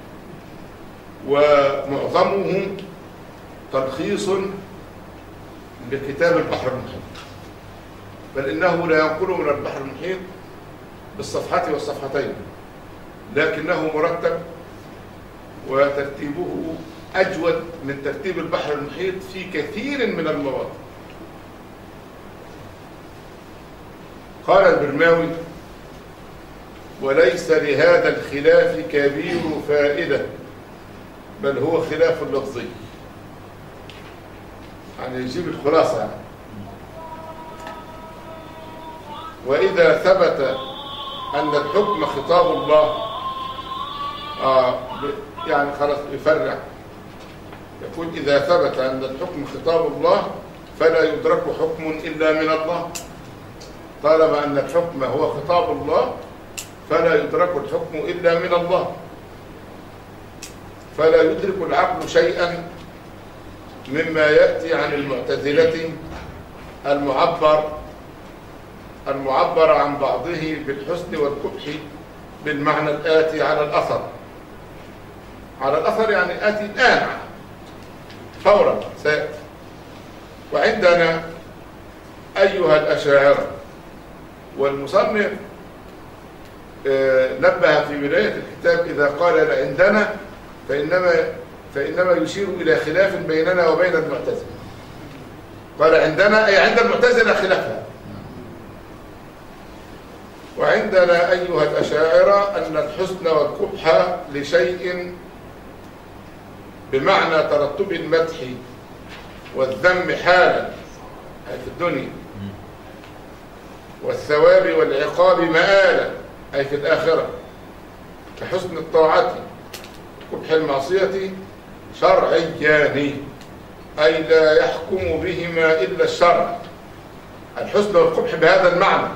ومعظمه تلخيص لكتاب البحر المحيط، بل إنه لا ينقل من البحر المحيط بالصفحة والصفحتين، لكنه مرتب وترتيبه أجود من ترتيب البحر المحيط في كثير من المواضع. قال البرماوي: وليس لهذا الخلاف كبير فائدة بل هو خلاف لفظي. يعني يجيب الخلاصة يعني. وإذا ثبت أن الحكم خطاب الله، آه يعني خلاص يفرع، يقول إذا ثبت أن الحكم خطاب الله فلا يدرك حكم إلا من الله. طالما أن الحكم هو خطاب الله فلا يدرك الحكم إلا من الله، فلا يدرك العقل شيئا مما يأتي عن المعتزلة المعبر المعبر عن بعضه بالحسن والقبح بالمعنى الآتي على الأثر. على الأثر يعني آتي الآن فورا سيأتي. وعندنا أيها الأشاعرة، والمصنف نبه في بداية الكتاب إذا قال عندنا فإنما فإنما يشير إلى خلاف بيننا وبين المعتزلة. قال عندنا أي عند المعتزلة خلافها. وعندنا أيها الأشاعرة أن الحسن والقبح لشيء بمعنى ترتب المدح والذم حالا أي في الدنيا، والثواب والعقاب مآلا أي في الآخرة، كحسن الطاعة قبح المعصية شرعيان أي لا يحكم بهما إلا الشرع. الحسن والقبح بهذا المعنى.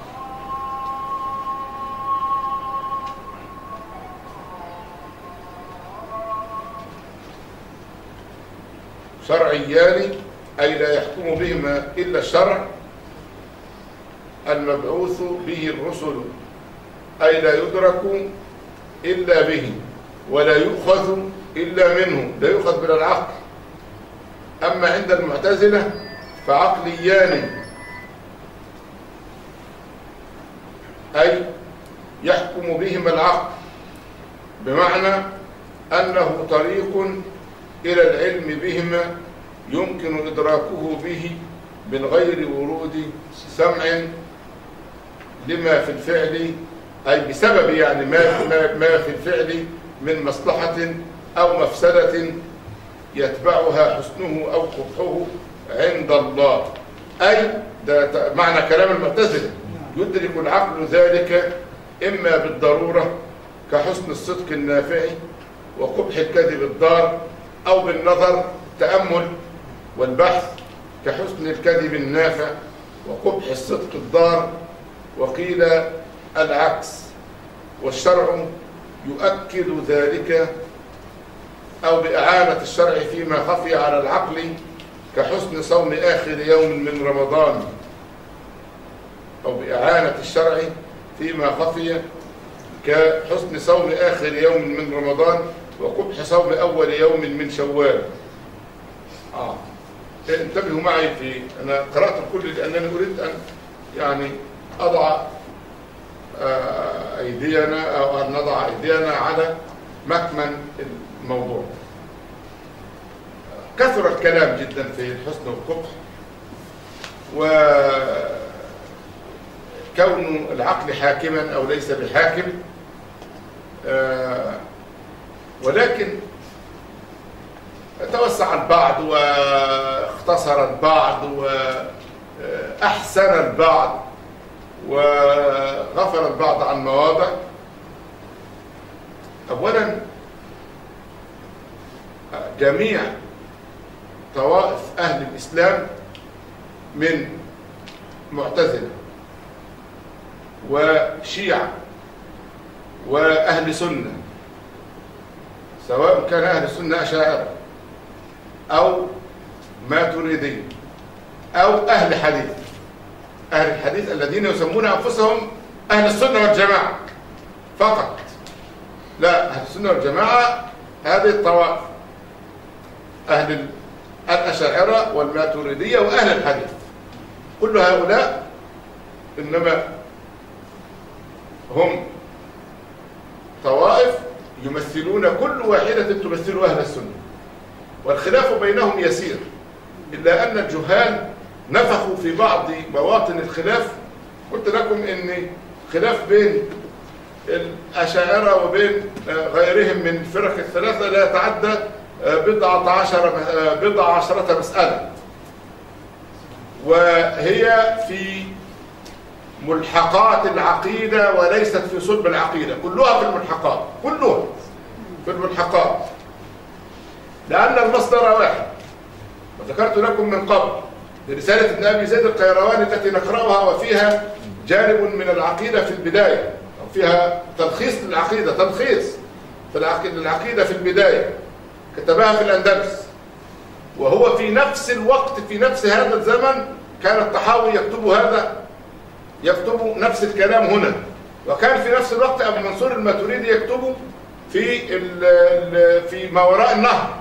شرعيان أي لا يحكم بهما إلا الشرع المبعوث به الرسل، أي لا يدرك إلا به ولا يؤخذ إلا منه، لا يؤخذ من العقل. أما عند المعتزلة فعقليان أي يحكم بهما العقل، بمعنى أنه طريق إلى العلم بهما يمكن إدراكه به من غير ورود سمع لما في الفعل، أي بسبب يعني ما, ما في الفعل من مصلحة أو مفسدة يتبعها حسنه أو قبحه عند الله. أي ده معنى كلام المعتزلة، يدرك العقل ذلك إما بالضرورة كحسن الصدق النافع وقبح الكذب الضار، أو بالنظر تأمل والبحث كحسن الكذب النافع وقبح الصدق الضار، وقيل العكس. والشرع يؤكد ذلك أو بإعانة الشرع فيما خفي على العقل كحسن صوم آخر يوم من رمضان، أو بإعانة الشرع فيما خفي كحسن صوم آخر يوم من رمضان وقبح صوم أول يوم من شوال. آه. انتبهوا معي، في أنا قرأت الكل لأنني أريد أن يعني أضع أيدينا أو أن نضع أيدينا على مكمن الموضوع. كثر الكلام جدا في الحسن والقبح، وكون العقل حاكما أو ليس بحاكم، ولكن توسع البعض واختصر البعض وأحسن البعض وغفر البعض عن مواضع. أولا جميع طوائف أهل الإسلام من معتزلة وشيعة وأهل سنة، سواء كان أهل السنة أشاعرة أو ماتريدي أو أهل حديث. أهل الحديث الذين يسمون أنفسهم أهل السنة والجماعة فقط، لا، أهل السنة والجماعة هذه الطوائف، أهل الأشاعرة والماتريدية وأهل الحديث، كل هؤلاء إنما هم طوائف يمثلون كل واحدة تمثل أهل السنة، والخلاف بينهم يسير، إلا أن الجهال نفخوا في بعض مواطن الخلاف. قلت لكم إن خلاف بين الأشاعرة وبين غيرهم من الفرق الثلاثة لا يتعدى بضعة عشر بضع عشرة مسألة، وهي في ملحقات العقيدة وليست في صلب العقيدة، كلها في الملحقات، كلها في الملحقات، لأن المصدر واحد. وذكرت لكم من قبل برسالة ابن أبي زيد القيرواني التي نقرأها وفيها جانب من العقيدة في البداية، أو فيها تلخيص للعقيدة، تلخيص في العقيدة في البداية، كتبها في الأندلس. وهو في نفس الوقت في نفس هذا الزمن كان الطحاوي يكتب هذا، يكتب نفس الكلام هنا. وكان في نفس الوقت أبو منصور الماتريدي يكتبه في ال ال في ما وراء النهر.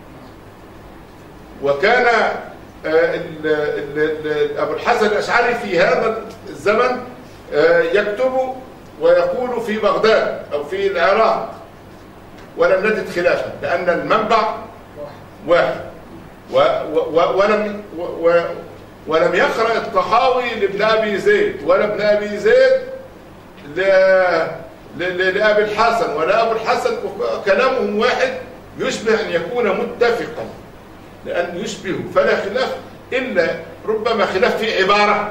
وكان ال ال أبو الحسن الأشعري في هذا الزمن يكتب ويقول في بغداد أو في العراق، ولم نجد خلافا لأن المنبع واحد. و و ولم و ولم يقرأ الطحاوي لابن أبي زيد، ولا ابن أبي زيد لأبي الحسن، ولا أبو الحسن، كلامهم واحد يشبه أن يكون متفقا، لأن يشبه فلا خلاف إلا ربما خلاف في عبارة.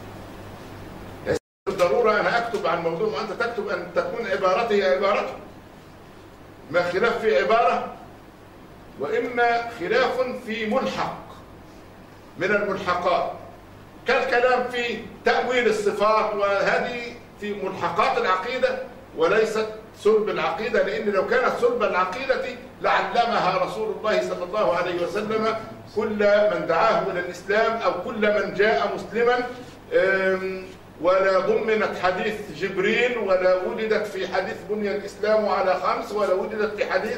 بالضرورة أنا أكتب عن موضوع وأنت تكتب أن تكون عبارتي عبارته، ما خلاف في عبارة، وإما خلاف في ملحق من الملحقات، كالكلام في تأويل الصفات، وهذه في ملحقات العقيدة وليست صلب العقيدة، لأن لو كانت صلب العقيدة لعلمها رسول الله صلى الله عليه وسلم كل من دعاه إلى الإسلام أو كل من جاء مسلما، ولا ضمنت حديث جبريل، ولا وجدت في حديث بني الإسلام على خمس، ولا وجدت في حديث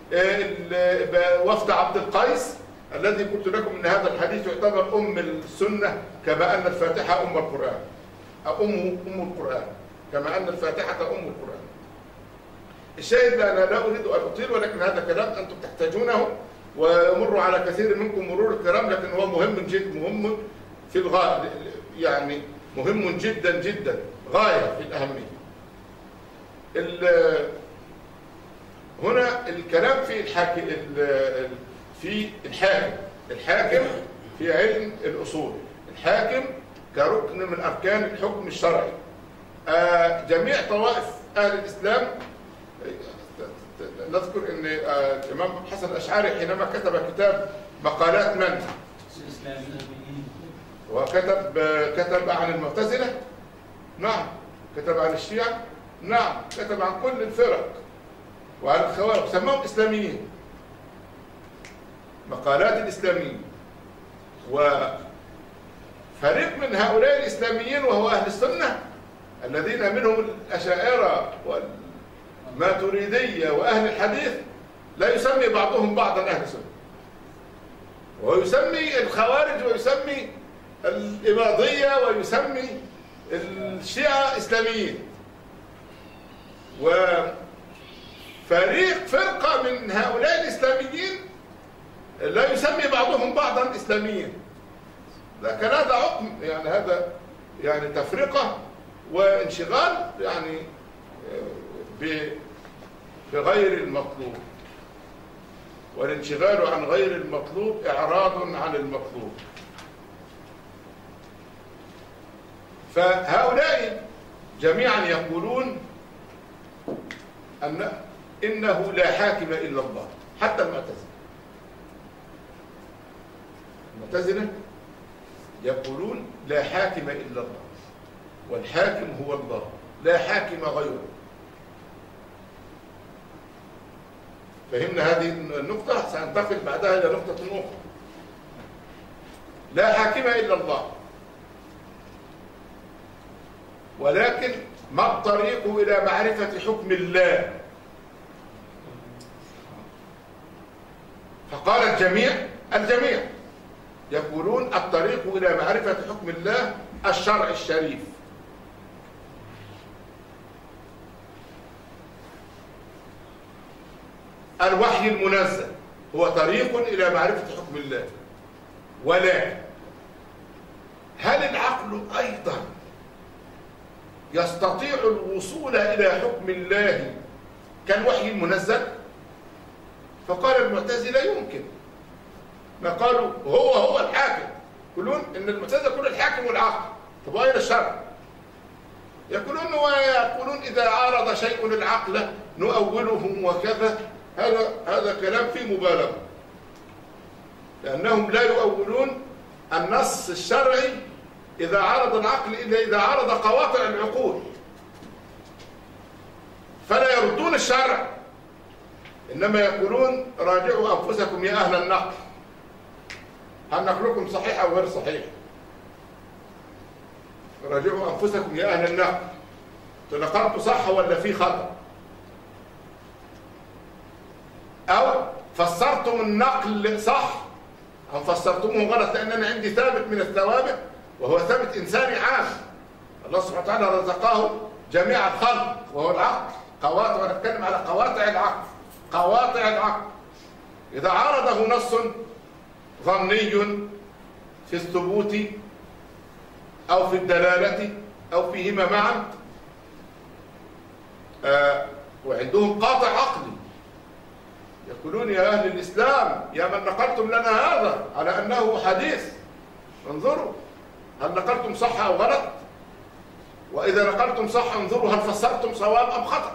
وفد عبد القيس الذي قلت لكم ان هذا الحديث يعتبر ام السنه، كما ان الفاتحه ام القران، او ام ام القران، كما ان الفاتحه ام القران. الشاهد انا لا اريد ان اطيل، ولكن هذا كلام انتم تحتاجونه، ويمر على كثير منكم مرور الكرام، لكن هو مهم جدا، مهم في الغايه، يعني مهم جدا جدا، غايه في الاهميه. هنا الكلام في الحاكم في الحاكم الحاكم في علم الأصول، الحاككم كركن من أركان الحكم الشرعي. جميع طوائف أهل الإسلام، نذكر أن الإمام حسن الأشعري حينما كتب كتاب مقالات من؟ وكتب كتب عن المعتزلة، نعم، كتب عن الشيعة، نعم، كتب عن كل الفرق وعن الخوارج، سماهم إسلاميين، مقالات الإسلاميين. وفريق من هؤلاء الإسلاميين وهو أهل السنة الذين منهم الأشاعرة والماتريدية وأهل الحديث، لا يسمي بعضهم بعضا أهل السنة، ويسمي الخوارج ويسمي الإباضية ويسمي الشيعة إسلاميين. وفريق فرقة من هؤلاء الإسلاميين لا يسمي بعضهم بعضا إسلاميين، لكن هذا عقم، يعني هذا يعني تفرقة وانشغال يعني بغير المطلوب، والانشغال عن غير المطلوب إعراض عن المطلوب. فهؤلاء جميعا يقولون أن إنه لا حاكم إلا الله، حتى المعتزلة. المعتزلة يقولون لا حاكم إلا الله، والحاكم هو الله، لا حاكم غيره. فهمنا هذه النقطة؟ سننتقل بعدها إلى نقطة أخرى. لا حاكم إلا الله، ولكن ما الطريق إلى معرفة حكم الله؟ فقال الجميع الجميع يقولون الطريق إلى معرفة حكم الله الشرع الشريف. الوحي المنزل هو طريق إلى معرفة حكم الله. ولكن هل العقل أيضا يستطيع الوصول إلى حكم الله كالوحي المنزل؟ فقال المعتزلة يمكن. ما قالوا هو هو الحاكم، يقولون ان المعتزلة كل الحاكم والعقل. طب واين الشرع؟ يقولون ويقولون إذا عارض شيء العقل نؤوله وكذا. هذا هذا كلام فيه مبالغة، لأنهم لا يؤولون النص الشرعي إذا عارض العقل إلا إذا عارض قواطع العقول، فلا يردون الشرع، إنما يقولون راجعوا أنفسكم يا أهل النقل، هل نقلكم صحيح أو غير صحيح؟ راجعوا أنفسكم يا أهل النقل، تنقلت صح ولا في خطأ؟ أو فسرتم النقل صح أم فسرتمه غلط؟ لأن أنا عندي ثابت من الثوابت وهو ثابت إنساني عام، الله سبحانه وتعالى رزقه جميع الخلق وهو العقل، قواطع، ونتكلم على قواطع العقل، قواطع العقل. إذا عارضه نص ظني في الثبوت أو في الدلالة أو فيهما معا، آه وعندهم قاطع عقلي، يقولون يا أهل الإسلام يا من نقلتم لنا هذا على أنه حديث، انظروا هل نقلتم صح أو غلط؟ وإذا نقلتم صح انظروا هل فسرتم صواب أم خطأ؟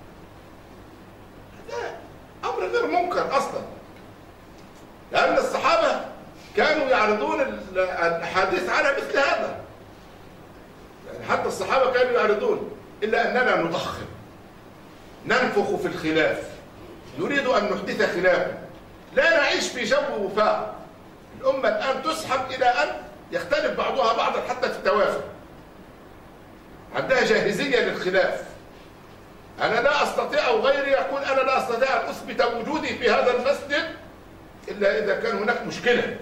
هذا أمر غير منكر أصلا، لأن الصحابة كانوا يعرضون الأحاديث على مثل هذا، يعني حتى الصحابة كانوا يعرضون، إلا أننا نضخم، ننفخ في الخلاف، نريد أن نحدث خلافا، لا نعيش في جو وفاق. الأمة الآن تسحب إلى أن يختلف بعضها بعضا حتى في التوافق، عندها جاهزية للخلاف. أنا لا أستطيع أو غيري يقول أنا لا أستطيع أن أثبت وجودي في هذا المسجد إلا إذا كان هناك مشكلة،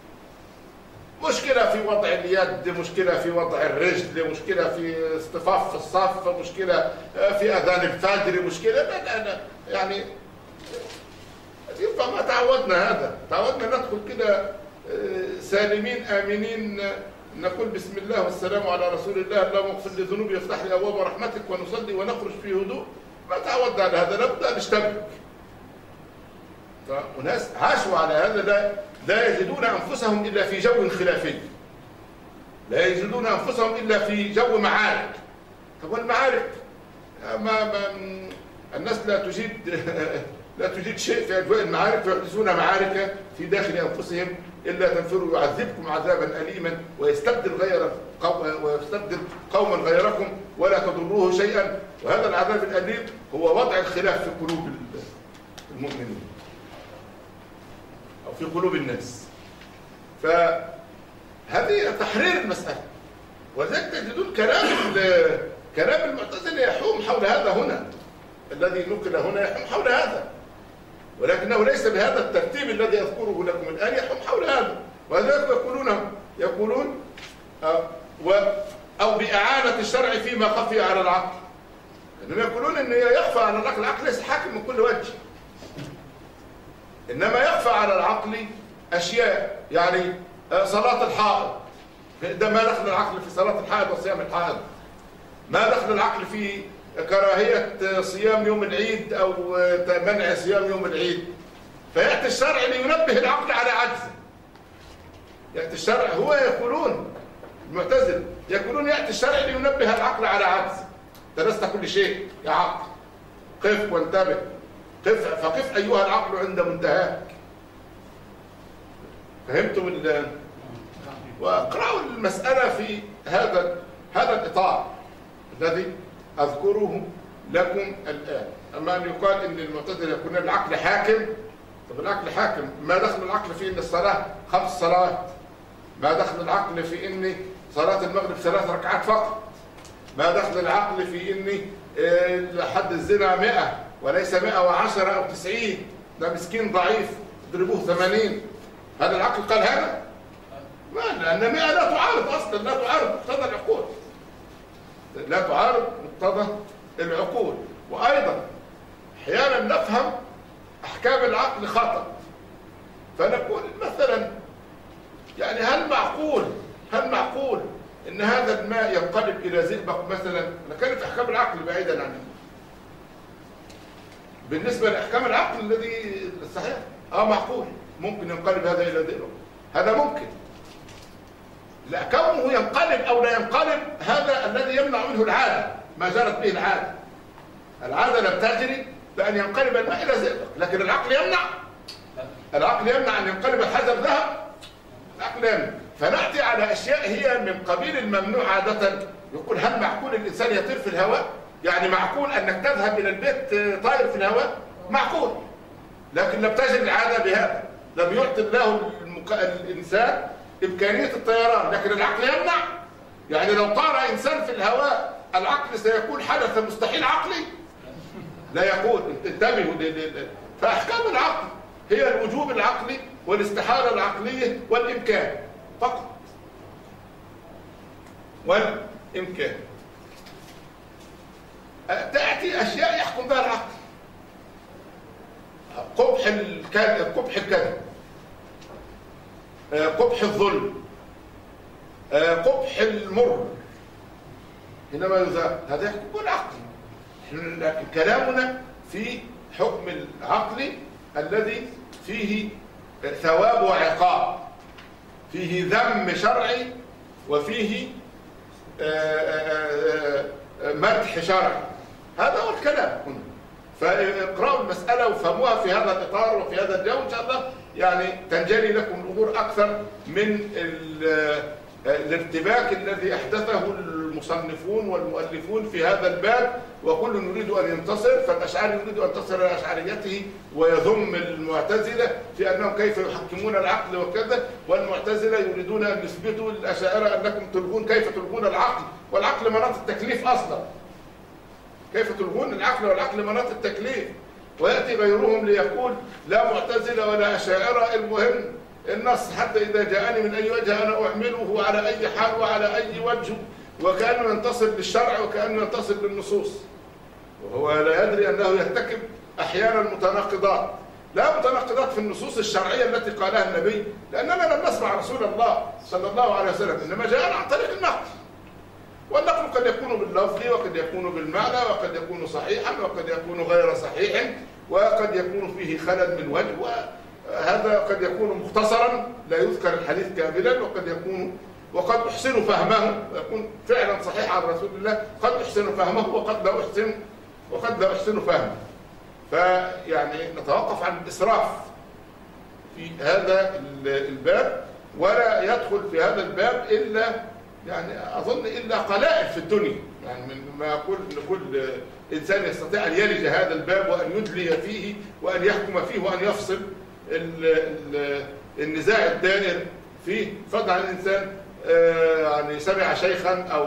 مشكلة في وضع اليد، مشكلة في وضع الرجل، مشكلة في اصطفاف في الصف، مشكلة في أذان الفجر، مشكلة لا لا لا يعني يبقى ما تعودنا هذا، تعودنا ندخل كده سالمين آمنين، نقول بسم الله والسلام على رسول الله، اللهم اغفر لي ذنوبي وافتح لي أبواب رحمتك، ونصلي ونخرج في هدوء. ما تعودنا على هذا، لابد أن نشتبك. وناس عاشوا على هذا، لا لا يجدون أنفسهم إلا في جو خلافي، لا يجدون أنفسهم إلا في جو معارك. طب والمعارك ما, ما الناس لا تجيد لا تجيد شيء في أجواء المعارك، فيحدثون معارك في داخل أنفسهم، إلا تنفروا يعذبكم عذابا أليما ويستبدل غير ويستبدل قوما غيركم ولا تضروه شيئا. وهذا العذاب الأليم هو وضع الخلاف في قلوب المؤمنين أو في قلوب الناس. فهذه تحرير المسألة، ولذلك تجدون كلام كلام المعتزلة يحوم حول هذا هنا، الذي نقل هنا يحوم حول هذا، ولكنه ليس بهذا الترتيب الذي أذكره لكم الآن، يحوم حول هذا. ولذلك يقولون يقولون أو, أو بإعانة الشرع فيما خفي على العقل، إنهم يقولون إنه يخفى على العقل، العقل ليس حاكم من كل وجه، إنما يخفى على العقل أشياء، يعني صلاة الحائض، ده ما دخل العقل في صلاة الحائض وصيام الحائض، ما دخل العقل في كراهية صيام يوم العيد أو منع صيام يوم العيد. فيأتي الشرع لينبه العقل على عجزه، يأتي الشرع، هو يقولون المعتزلة يقولون يأتي الشرع لينبه العقل على عجزه، درست كل شيء يا عقل، قف وانتبه، قف فقف أيها العقل عند منتهاك. فهمتم ال واقرأوا المسألة في هذا هذا الإطار الذي أذكره لكم الآن. أما أن يقال إن المعتزلة يكون العقل حاكم، طب العقل حاكم، ما دخل العقل في إن الصلاة خمس صلوات، ما دخل العقل في إن صلاة المغرب ثلاث ركعات فقط، ما دخل العقل في إن حد الزنا مئة وليس مئة وعشرة أو تسعين، ده مسكين ضعيف اضربوه ثمانين. هذا العقل قال هذا؟ ما، لأن مئة لا تعارض أصلا، لا تعارض مقتضى العقول، لا تعارض مقتضى العقول. وأيضا أحيانا نفهم أحكام العقل خطأ، فنقول مثلا يعني هل معقول هل معقول إن هذا الماء ينقلب إلى زئبق مثلا؟ أنا كانت أحكام العقل بعيدا عنه. بالنسبة لأحكام العقل الذي الصحيح اه معقول، ممكن ينقلب هذا إلى زئبق، هذا ممكن، لا كونه ينقلب أو لا ينقلب هذا الذي يمنع منه العادة، ما جرت به العادة. العادة لم تجري بأن ينقلب الماء إلى زئبق، لكن العقل يمنع. العقل يمنع أن ينقلب الحجر ذهب، العقل يمنع. فنأتي على أشياء هي من قبيل الممنوع عادة. يقول هل معقول الإنسان يطير في الهواء؟ يعني معقول أنك تذهب إلى البيت طائر في الهواء؟ معقول، لكن لم تجد العادة بهذا. لم يعطي الله المك... الإنسان إمكانية الطيران، لكن العقل يمنع. يعني لو طار إنسان في الهواء العقل سيكون حدث مستحيل عقلي؟ لا يكون. انتبهوا. فأحكام العقل هي الوجوب العقلي والاستحالة العقلية والإمكان فقط، والإمكان. تأتي أشياء يحكم بها العقل. قبح الكذب، قبح الكذب، قبح الظلم، قبح المر، حينما يذهب هذا يحكم بالعقل. لكن كلامنا في حكم العقل الذي فيه ثواب وعقاب، فيه ذم شرعي وفيه مدح شرعي. هذا هو الكلام هنا. فاقرأوا المسألة وفهموها في هذا الإطار وفي هذا الجو إن شاء الله، يعني تنجلي لكم الأمور أكثر من الارتباك الذي أحدثه المصنفون والمؤلفون في هذا الباب. وكل يريد أن ينتصر، فالأشعري يريد أن ينتصر إلى أشعريته ويذم المعتزلة في أنهم كيف يحكمون العقل وكذا، والمعتزلة يريدون أن يثبتوا للأشاعرة أنكم تلغون، كيف تلغون العقل والعقل مناط التكليف أصلا، كيف تلغون العقل والعقل مناط التكليف. ويأتي غيرهم ليقول لا معتزلة ولا أشاعرة، المهم النص، حتى إذا جاءني من أي وجه أنا أعمله على أي حال وعلى أي وجه، وكأنه ينتصر للشرع وكأنه ينتصر للنصوص، وهو لا يدري أنه يرتكب أحيانا متناقضات. لا متناقضات في النصوص الشرعية التي قالها النبي، لأننا لم نسمع رسول الله صلى الله عليه وسلم، إنما جاءنا عن طريق النقل. والنقل قد يكون باللفظ وقد يكون بالمعنى وقد يكون صحيحا وقد يكون غير صحيح وقد يكون فيه خلل من وجه، وهذا قد يكون مختصرا لا يذكر الحديث كاملا، وقد يكون وقد أحسن فهمه ويكون فعلا صحيح عن رسول الله، قد أحسن فهمه وقد لا أحسن وقد لا أحسن فهمه. فيعني نتوقف عن الإسراف في هذا الباب، ولا يدخل في هذا الباب إلا يعني أظن إلا قلائل في الدنيا، يعني من ما يقول إن كل إنسان يستطيع أن يلج هذا الباب وأن يدلي فيه وأن يحكم فيه وأن يفصل ال ال النزاع الدائر فيه. فضلا عن الإنسان يعني سمع شيخا أو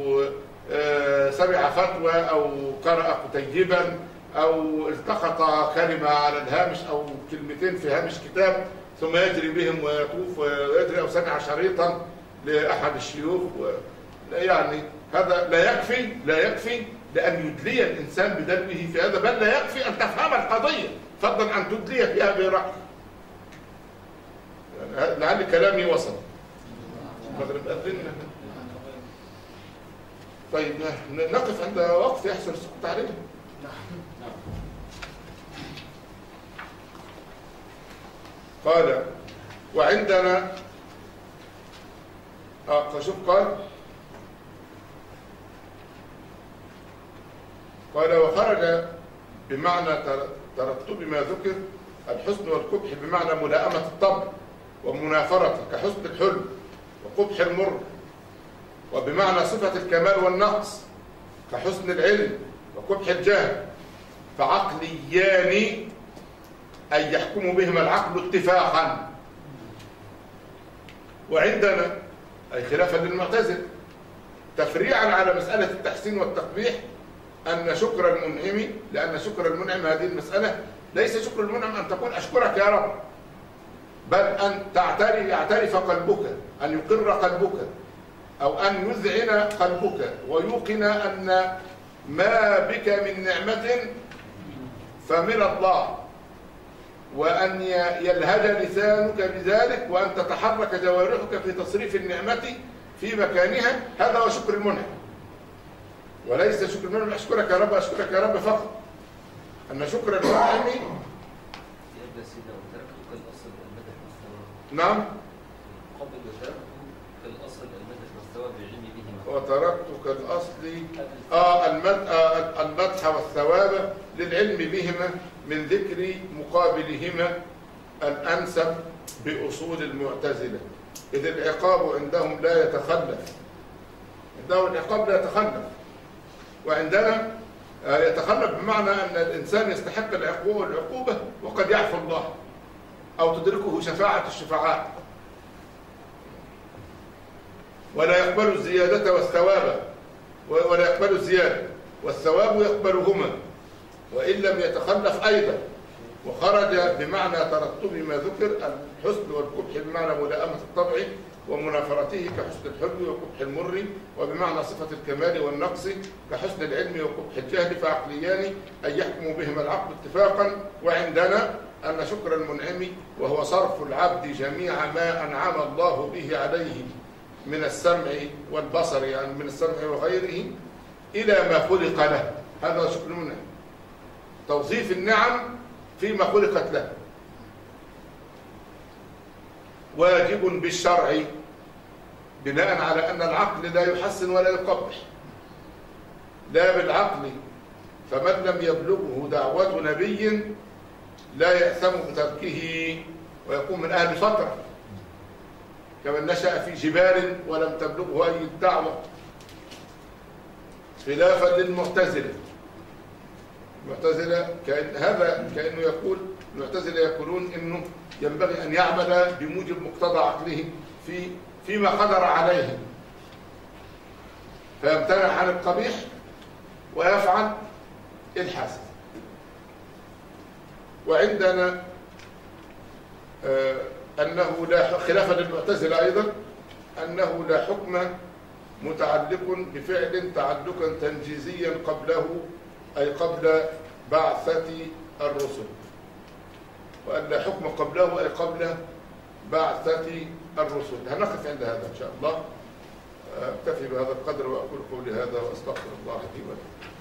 سمع فتوى أو قرأ كتيبا أو التقط كلمة على الهامش أو كلمتين في هامش كتاب ثم يجري بهم ويطوف ويجري، أو سمع شريطا لأحد الشيوخ، يعني هذا لا يكفي لا يكفي لأن يدلي الإنسان بدلوه في هذا، بل لا يكفي أن تفهم القضية فضلا عن تدلي فيها برأي. يعني لعل كلامي وصل. المغرب أذن. طيب نقف عند وقف يحسن السكوت عليه. قال وعندنا اه فشوف قال قال وخرج بمعنى ترتب ما ذكر الحسن والقبح بمعنى ملائمة الطبع ومنافرته كحسن الحلم وقبح المر، وبمعنى صفة الكمال والنقص كحسن العلم وقبح الجهل، فعقليان أي يحكم بهما العقل اتفاقا. وعندنا أي خلافا للمعتزلة تفريعا على مسألة التحسين والتقبيح أن شكر المنعم، لأن شكر المنعم هذه المسألة ليس شكر المنعم أن تقول أشكرك يا رب، بل أن تعترف يعترف قلبك، أن يقر قلبك، أو أن يذعن قلبك ويوقن أن ما بك من نعمة فمن الله، وأن يلهج لسانك بذلك، وأن تتحرك جوارحك في تصريف النعمة في مكانها. هذا هو شكر المنعم، وليس شكر المنعم أشكرك يا رب أشكرك يا رب فقط. أن شكر المنعم نعم نعم الأصل المدح والثواب للعلم بهما. وتركتك الأصل آه المدح آه المدح والثواب للعلم بهما من ذكر مقابلهما الأنسب بأصول المعتزلة، إذ العقاب عندهم لا يتخلف. عندهم العقاب لا يتخلف، وعندنا يتخلف بمعنى أن الإنسان يستحق العقوبة وقد يعفو الله أو تدركه شفاعة الشفعاء، ولا يقبل الزيادة والثواب، ولا يقبل الزيادة والثواب يقبلهما وإن لم يتخلف أيضا. وخرج بمعنى ترتب ما ذكر الحسن والقبح بمعنى ملائمة الطبع ومنافرته كحسن الحلو وقبح المر، وبمعنى صفة الكمال والنقص كحسن العلم وقبح الجهل، فعقليان أن يحكموا بهما العقل اتفاقا. وعندنا أن شكر المنعم وهو صرف العبد جميع ما أنعم الله به عليه من السمع والبصر، يعني من السمع وغيره، إلى ما خلق له. هذا شكر المنعم، توظيف النعم فيما خلقت له. واجب بالشرع بناء على أن العقل لا يحسن ولا يقبح، لا بالعقل، فمن لم يبلغه دعوة نبي لا يأثم بتركه ويكون من أهل فترة، كمن نشأ في جبال ولم تبلغه أي دعوة، خلافا للمعتزلة. المعتزلة كأن هذا كأنه يقول المعتزلة يقولون إنه ينبغي أن يعمل بموجب مقتضى عقله في فيما قدر عليه، فيمتنع عن القبيح ويفعل الحسن. وعندنا آه أنه لا خلافا للمعتزلة أيضا أنه لا حكم متعلق بفعل تعلقا تنجيزيا قبله، أي قبل بعثة الرسل، وأن لا حكم قبله أي قبل بعثة الرسل. هنقف عند هذا إن شاء الله. أكتفي بهذا القدر وأقول قولي هذا وأستغفر الله لي ولكم.